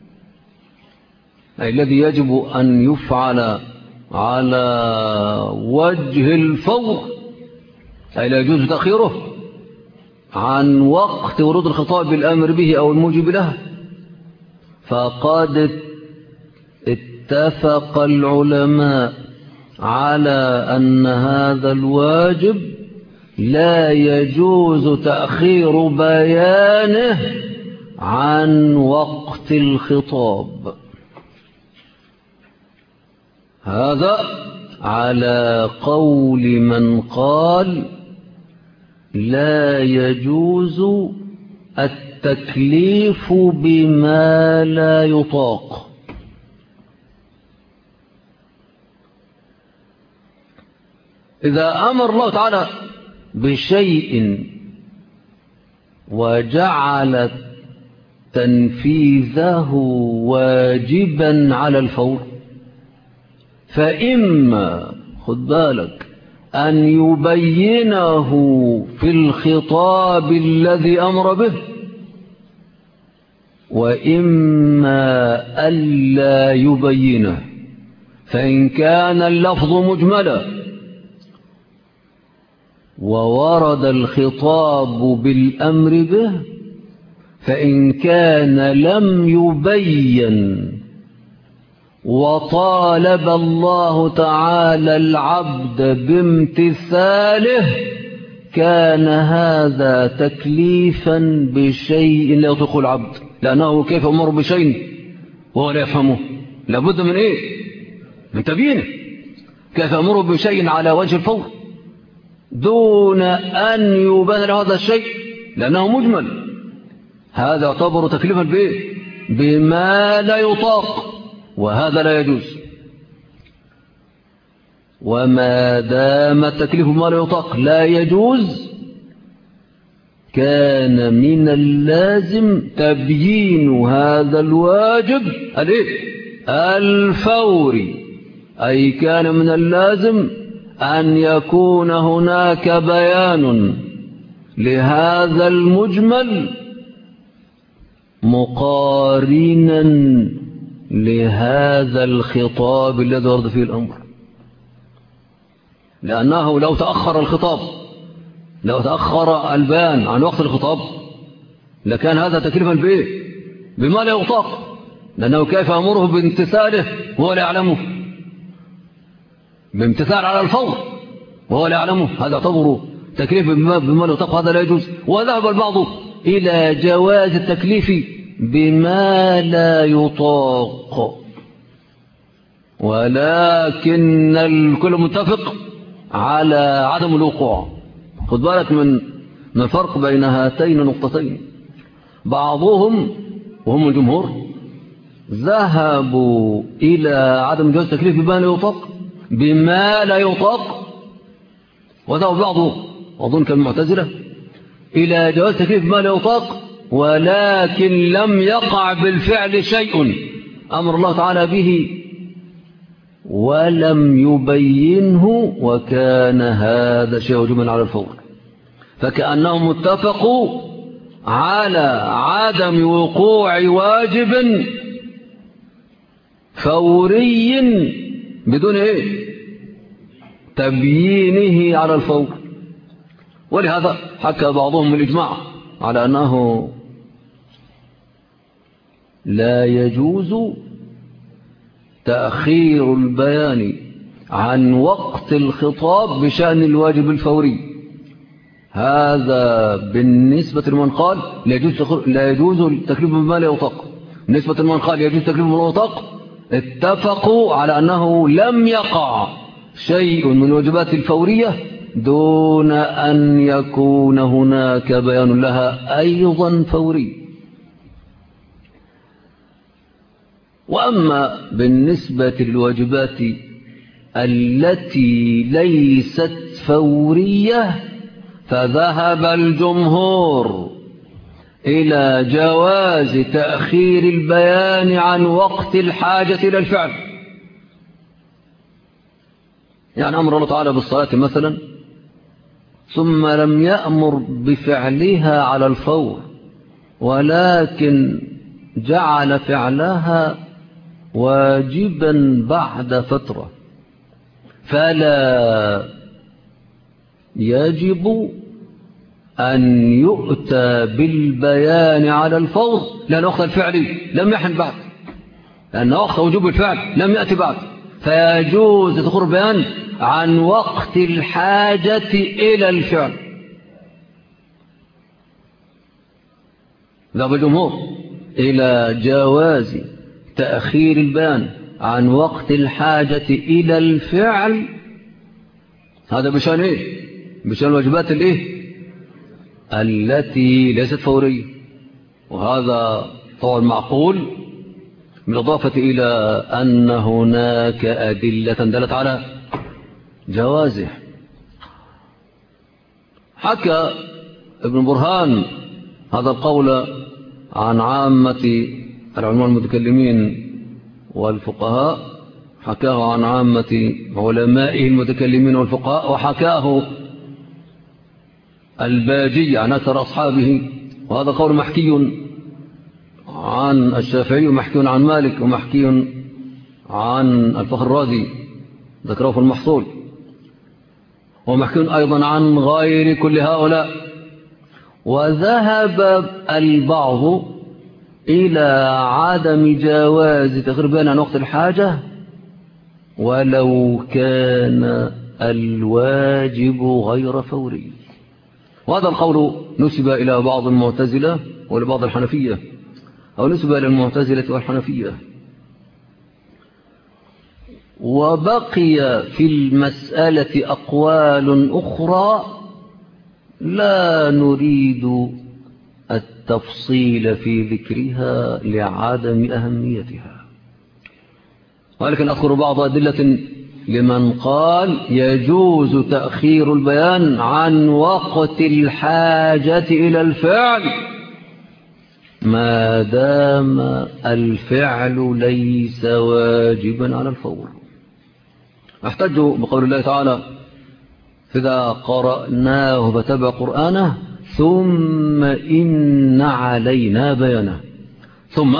أي الذي يجب أن يفعل على وجه الفور أي لا يجوز تأخيره عن وقت ورود الخطاب بالأمر به أو الموجب له، فقد اتفق العلماء على أن هذا الواجب لا يجوز تأخير بيانه عن وقت الخطاب. هذا على قول من قال لا يجوز التكليف بما لا يطاق. إذا أمر الله تعالى بشيء وجعل تنفيذه واجبا على الفور، فإما خد بالك أن يبينه في الخطاب الذي أمر به، وإما ألا يبينه. فإن كان اللفظ مجملا وورد الخطاب بالأمر به، فإن كان لم يبين وطالب الله تعالى العبد بامتثاله، كان هذا تكليفا بشيء لا يطيق العبد، لأنه كيف أمر بشيء وهو لا يفهمه؟ لابد من إيه؟ من تبيينه. كيف أمر بشيء على وجه الفور دون أن يبين له هذا الشيء لأنه مجمل؟ هذا يعتبر تكليفا بإيه؟ بما لا يطاق، وهذا لا يجوز. وما دام التكليف بما لا يطاق لا يجوز، كان من اللازم تبيين هذا الواجب الفوري، أي كان من اللازم أن يكون هناك بيان لهذا المجمل مقارنا لهذا الخطاب الذي ورد فيه الأمر. لأنه لو تأخر الخطاب، لو تأخر البيان عن وقت الخطاب، لكان هذا تكليفا بإيه؟ بما لا يطاق، لأنه كيف أمره بامتثاله وهو لا يعلمه؟ بامتثال على الفور وهو لا يعلمه، هذا يعتبر تكليف بما لا يطاق، هذا لا يجوز. وذهب البعض إلى جواز التكليف بما لا يطاق، ولكن الكل متفق على عدم الوقوع. خد بالك من الفرق بين هاتين النقطتين. بعضهم وهم الجمهور ذهبوا إلى عدم جواز التكليف بما لا يطاق، وذهب بعض أظن كالمعتزلة إلى جواز التكليف بما لا يطاق، ولكن لم يقع بالفعل شيء أمر الله تعالى به ولم يبينه، وكان هذا شيء واجبا على الفور. فكأنهم اتفقوا على عدم وقوع واجب فوري بدون تبيينه على الفور. ولهذا حكى بعضهم الإجماع على أنه لا يجوز تأخير البيان عن وقت الخطاب بشأن الواجب الفوري. هذا بالنسبة لمن قال لا يجوز التكليف بما لا يطاق. بالنسبة لمن قال يجوز التكليف بما لا يطاق، اتفقوا على أنه لم يقع شيء من الواجبات الفورية دون أن يكون هناك بيان لها أيضا فوري. وأما بالنسبة للواجبات التي ليست فورية، فذهب الجمهور إلى جواز تأخير البيان عن وقت الحاجة إلى الفعل. يعني أمر الله تعالى بالصلاة مثلا ثم لم يأمر بفعلها على الفور، ولكن جعل فعلها واجبا بعد فترة، فلا يجب أن يؤتى بالبيان على الفور، لأن وقت الفعل لم يحن بعد، لأن وقت وجوب الفعل لم يأتي بعد، فيجوز تأخير البيان عن وقت الحاجة إلى الفعل. ذهب الجمهور إلى جواز تأخير البيان عن وقت الحاجة إلى الفعل. هذا بشأن إيه؟ بشأن الواجبات الإيه؟ التي ليست فورية، وهذا طبعا معقول بالإضافة إلى أن هناك أدلة دلت على جوازه. حكى ابن برهان هذا القول عن عامة العلماء المتكلمين والفقهاء، حكاه عن عامة علمائه المتكلمين والفقهاء، وحكاه الباجي عن أكثر أصحابه، وهذا قول محكي عن الشافعي ومحكي عن مالك ومحكي عن الفخر الرازي ذكره في المحصول، ومحكي أيضا عن غير كل هؤلاء. وذهب البعض إلى عدم جواز تأخير البيان عن وقت الحاجة ولو كان الواجب غير فوري، وهذا القول نسب إلى بعض المعتزلة ولبعض الحنفية، أو نسب إلى المعتزلة والحنفية. وبقي في المسألة أقوال أخرى لا نريد التفصيل في ذكرها لعدم أهميتها، ولكن أذكر بعض أدلة لمن قال يجوز تأخير البيان عن وقت الحاجة إلى الفعل ما دام الفعل ليس واجبا على الفور. احتج بقول الله تعالى فإذا قرأناه فتبع قرآنه ثم إن علينا بيانه. ثم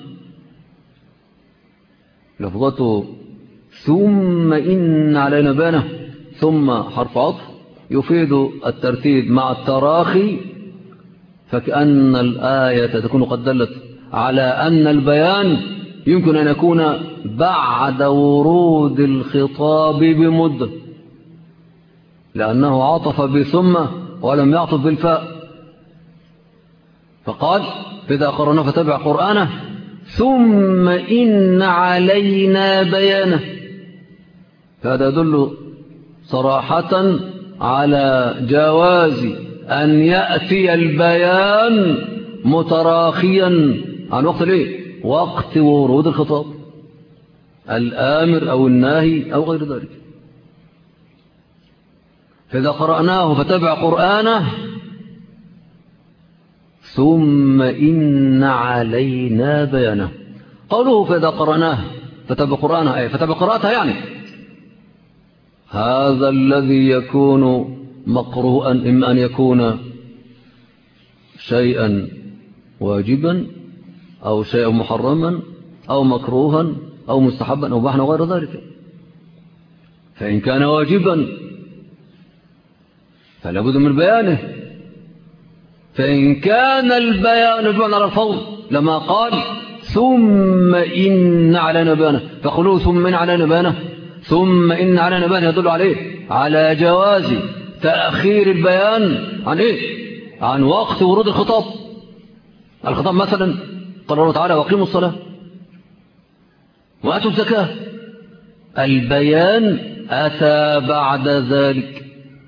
لفظته ثم إن علينا بيانه، ثم حرف عطف يفيد الترتيب مع التراخي، فكأن الآية تكون قد دلت على أن البيان يمكن أن يكون بعد ورود الخطاب بمدة، لأنه عطف بثم ولم يعطف بالفاء، فقال فإذا قرأنا فتبع قرآنه ثم إن علينا بيانه، فهذا يدل صراحة على جواز أن يأتي البيان متراخيا عن وقت الايه؟ وقت ورود الخطاب الآمر أو الناهي أو غير ذلك. فإذا قرأناه فتبع قرآنه ثم إن علينا بيانه. قوله فإذا قرأناه فتبع قرآنه أي فتبع قراءته، يعني هذا الذي يكون مقروءا إما أن يكون شيئا واجبا أو شيئا محرما أو مكروها أو مستحبا أو مباحا وغير ذلك. فإن كان واجبا فلا بد من بيانه، فإن كان البيان بمعنى على الفور لما قال ثم إن علينا بيانه، فقلوا ثم إن علينا بيانه، ثم إن علينا بيانه يدل عليه على جواز تأخير البيان عن إيه؟ عن وقت ورود الخطاب. الخطاب مثلا قال الله تعالى وقيموا الصلاة وآتوا الزكاة، البيان أتى بعد ذلك،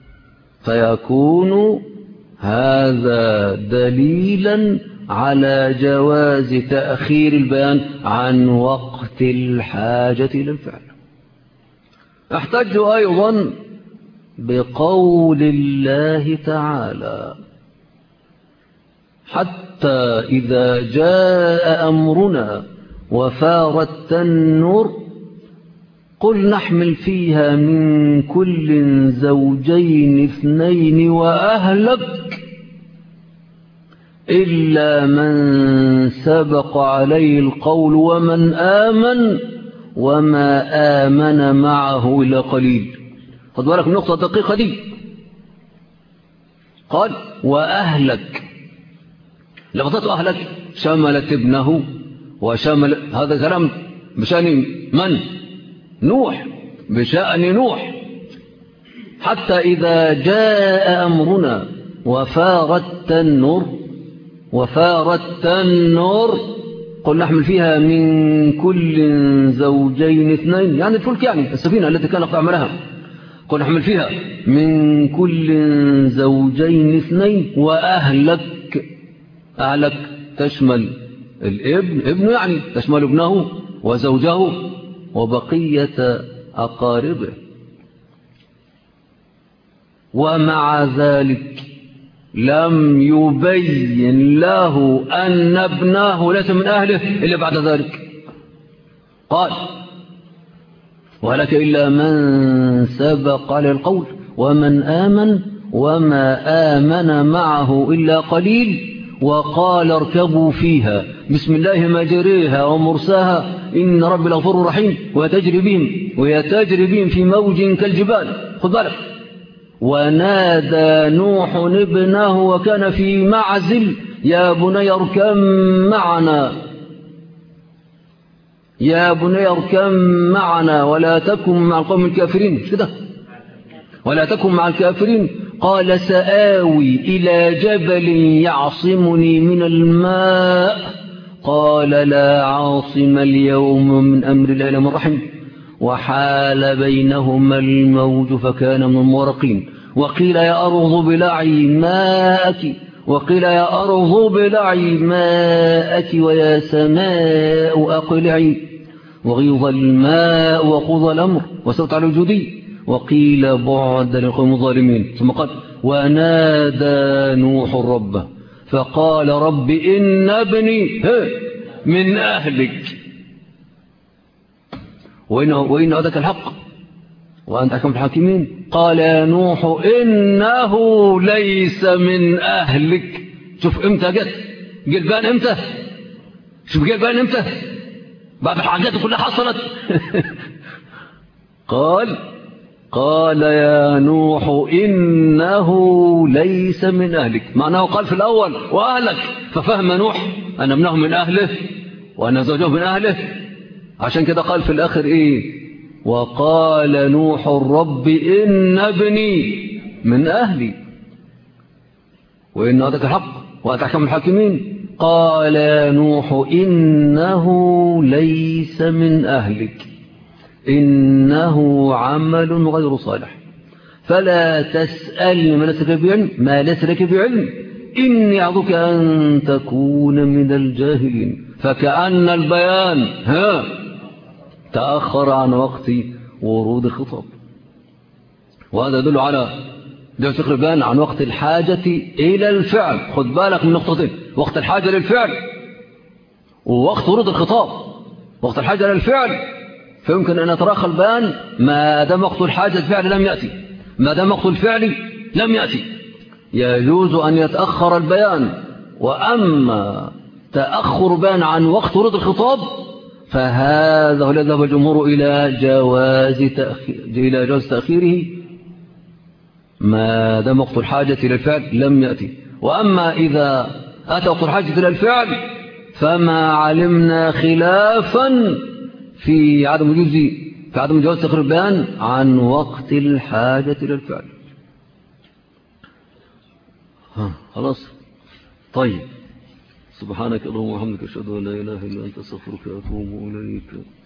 فيكون هذا دليلا على جواز تأخير البيان عن وقت الحاجة إلى الفعل. احتج أيضا بقول الله تعالى حتى إذا جاء أمرنا وفار التنور قل نحمل فيها من كل زوجين اثنين وأهلك إلا من سبق عليه القول ومن آمن وما آمن معه إلا قليل. خد بالك من النقطة الدقيقة دي. قال وأهلك، لفظت أهلك شملت ابنه وشمل هذا كلام بشأن من؟ نوح، بشأن نوح. حتى إذا جاء أمرنا وفار التنور قل نحمل فيها من كل زوجين اثنين، يعني الفلك، يعني السفينة التي كان تعملها. قل نحمل فيها من كل زوجين اثنين وأهلك. أهلك تشمل ابنه، يعني تشمل ابنه وزوجه وبقية أقاربه. ومع ذلك لم يبين له أن ابنه ليس من أهله إلا بعد ذلك. قال ولك إلا من سبق على القول ومن آمن وما آمن معه إلا قليل. وقال اركبوا فيها بسم الله مجريها ومرساها إن رب الغفور رحيم وهي تجري بهم في موج كالجبال. خذ بالك. ونادى نوح ابنه وكان في معزل يا بني اركب معنا ولا تكن مع القوم الكافرين. كده ولا تكن مع الكافرين. قال سآوي إلى جبل يعصمني من الماء قال لا عاصم اليوم من أمر الله إلا من رحم وحال بينهما الموج فكان من المغرقين. وقيل يا أرض بلعي ماءك ويا سماء أقلعي وغيظ الماء وقضى الأمر واستوت على الجودي وقيل بعد للقوم الظالمين. ثم قال ونادى نوح ربه فقال رب إن ابني من أهلك وإن أدك الحق وأنت أحكم الحاكمين. قال يا نوح إنه ليس من أهلك. شوف إمتى جت قلبان إمتى، شوف قلبان إمتى بعد الحاجات كلها حصلت. قال يا نوح إنه ليس من أهلك، معناه قال في الأول وأهلك، ففهم نوح أن ابنه من أهله وأن زوجه من أهله، عشان كده قال في الآخر إيه وقال نوح رب إن ابني من أهلي وإن أدك الحق وأنت أحكم الحاكمين. قال يا نوح إنه ليس من أهلك إنه عمل غير صالح فلا تسأل ما ليس لك بعلم إني أعظك أن تكون من الجاهلين. فكأن البيان تأخر عن وقت ورود الخطاب، وهذا يدل على البيان عن وقت الحاجة إلى الفعل. خذ بالك من نقطتين، وقت الحاجة للفعل ووقت ورود الخطاب. وقت الحاجة للفعل فيمكن أن يتراخى البيان ما دام وقت الحاجة الفعل لم يأتي، ما دام وقت الفعل لم يأتي يجوز أن يتأخر البيان. وأما تأخر بيان عن وقت ورود الخطاب فهذا هو الذي ذهب الجمهور إلى جواز تأخيره ما دام وقت الحاجة إلى الفعل لم يأتي. وأما إذا أتى وقت الحاجة إلى الفعل فما علمنا خلافا في عدم جواز تأخير البيان عن وقت الحاجة إلى الفعل. خلاص طيب. سبحانك اللهم وبحمدك أشهد أن لا إله إلا أنت أستغفرك وأتوب إليك.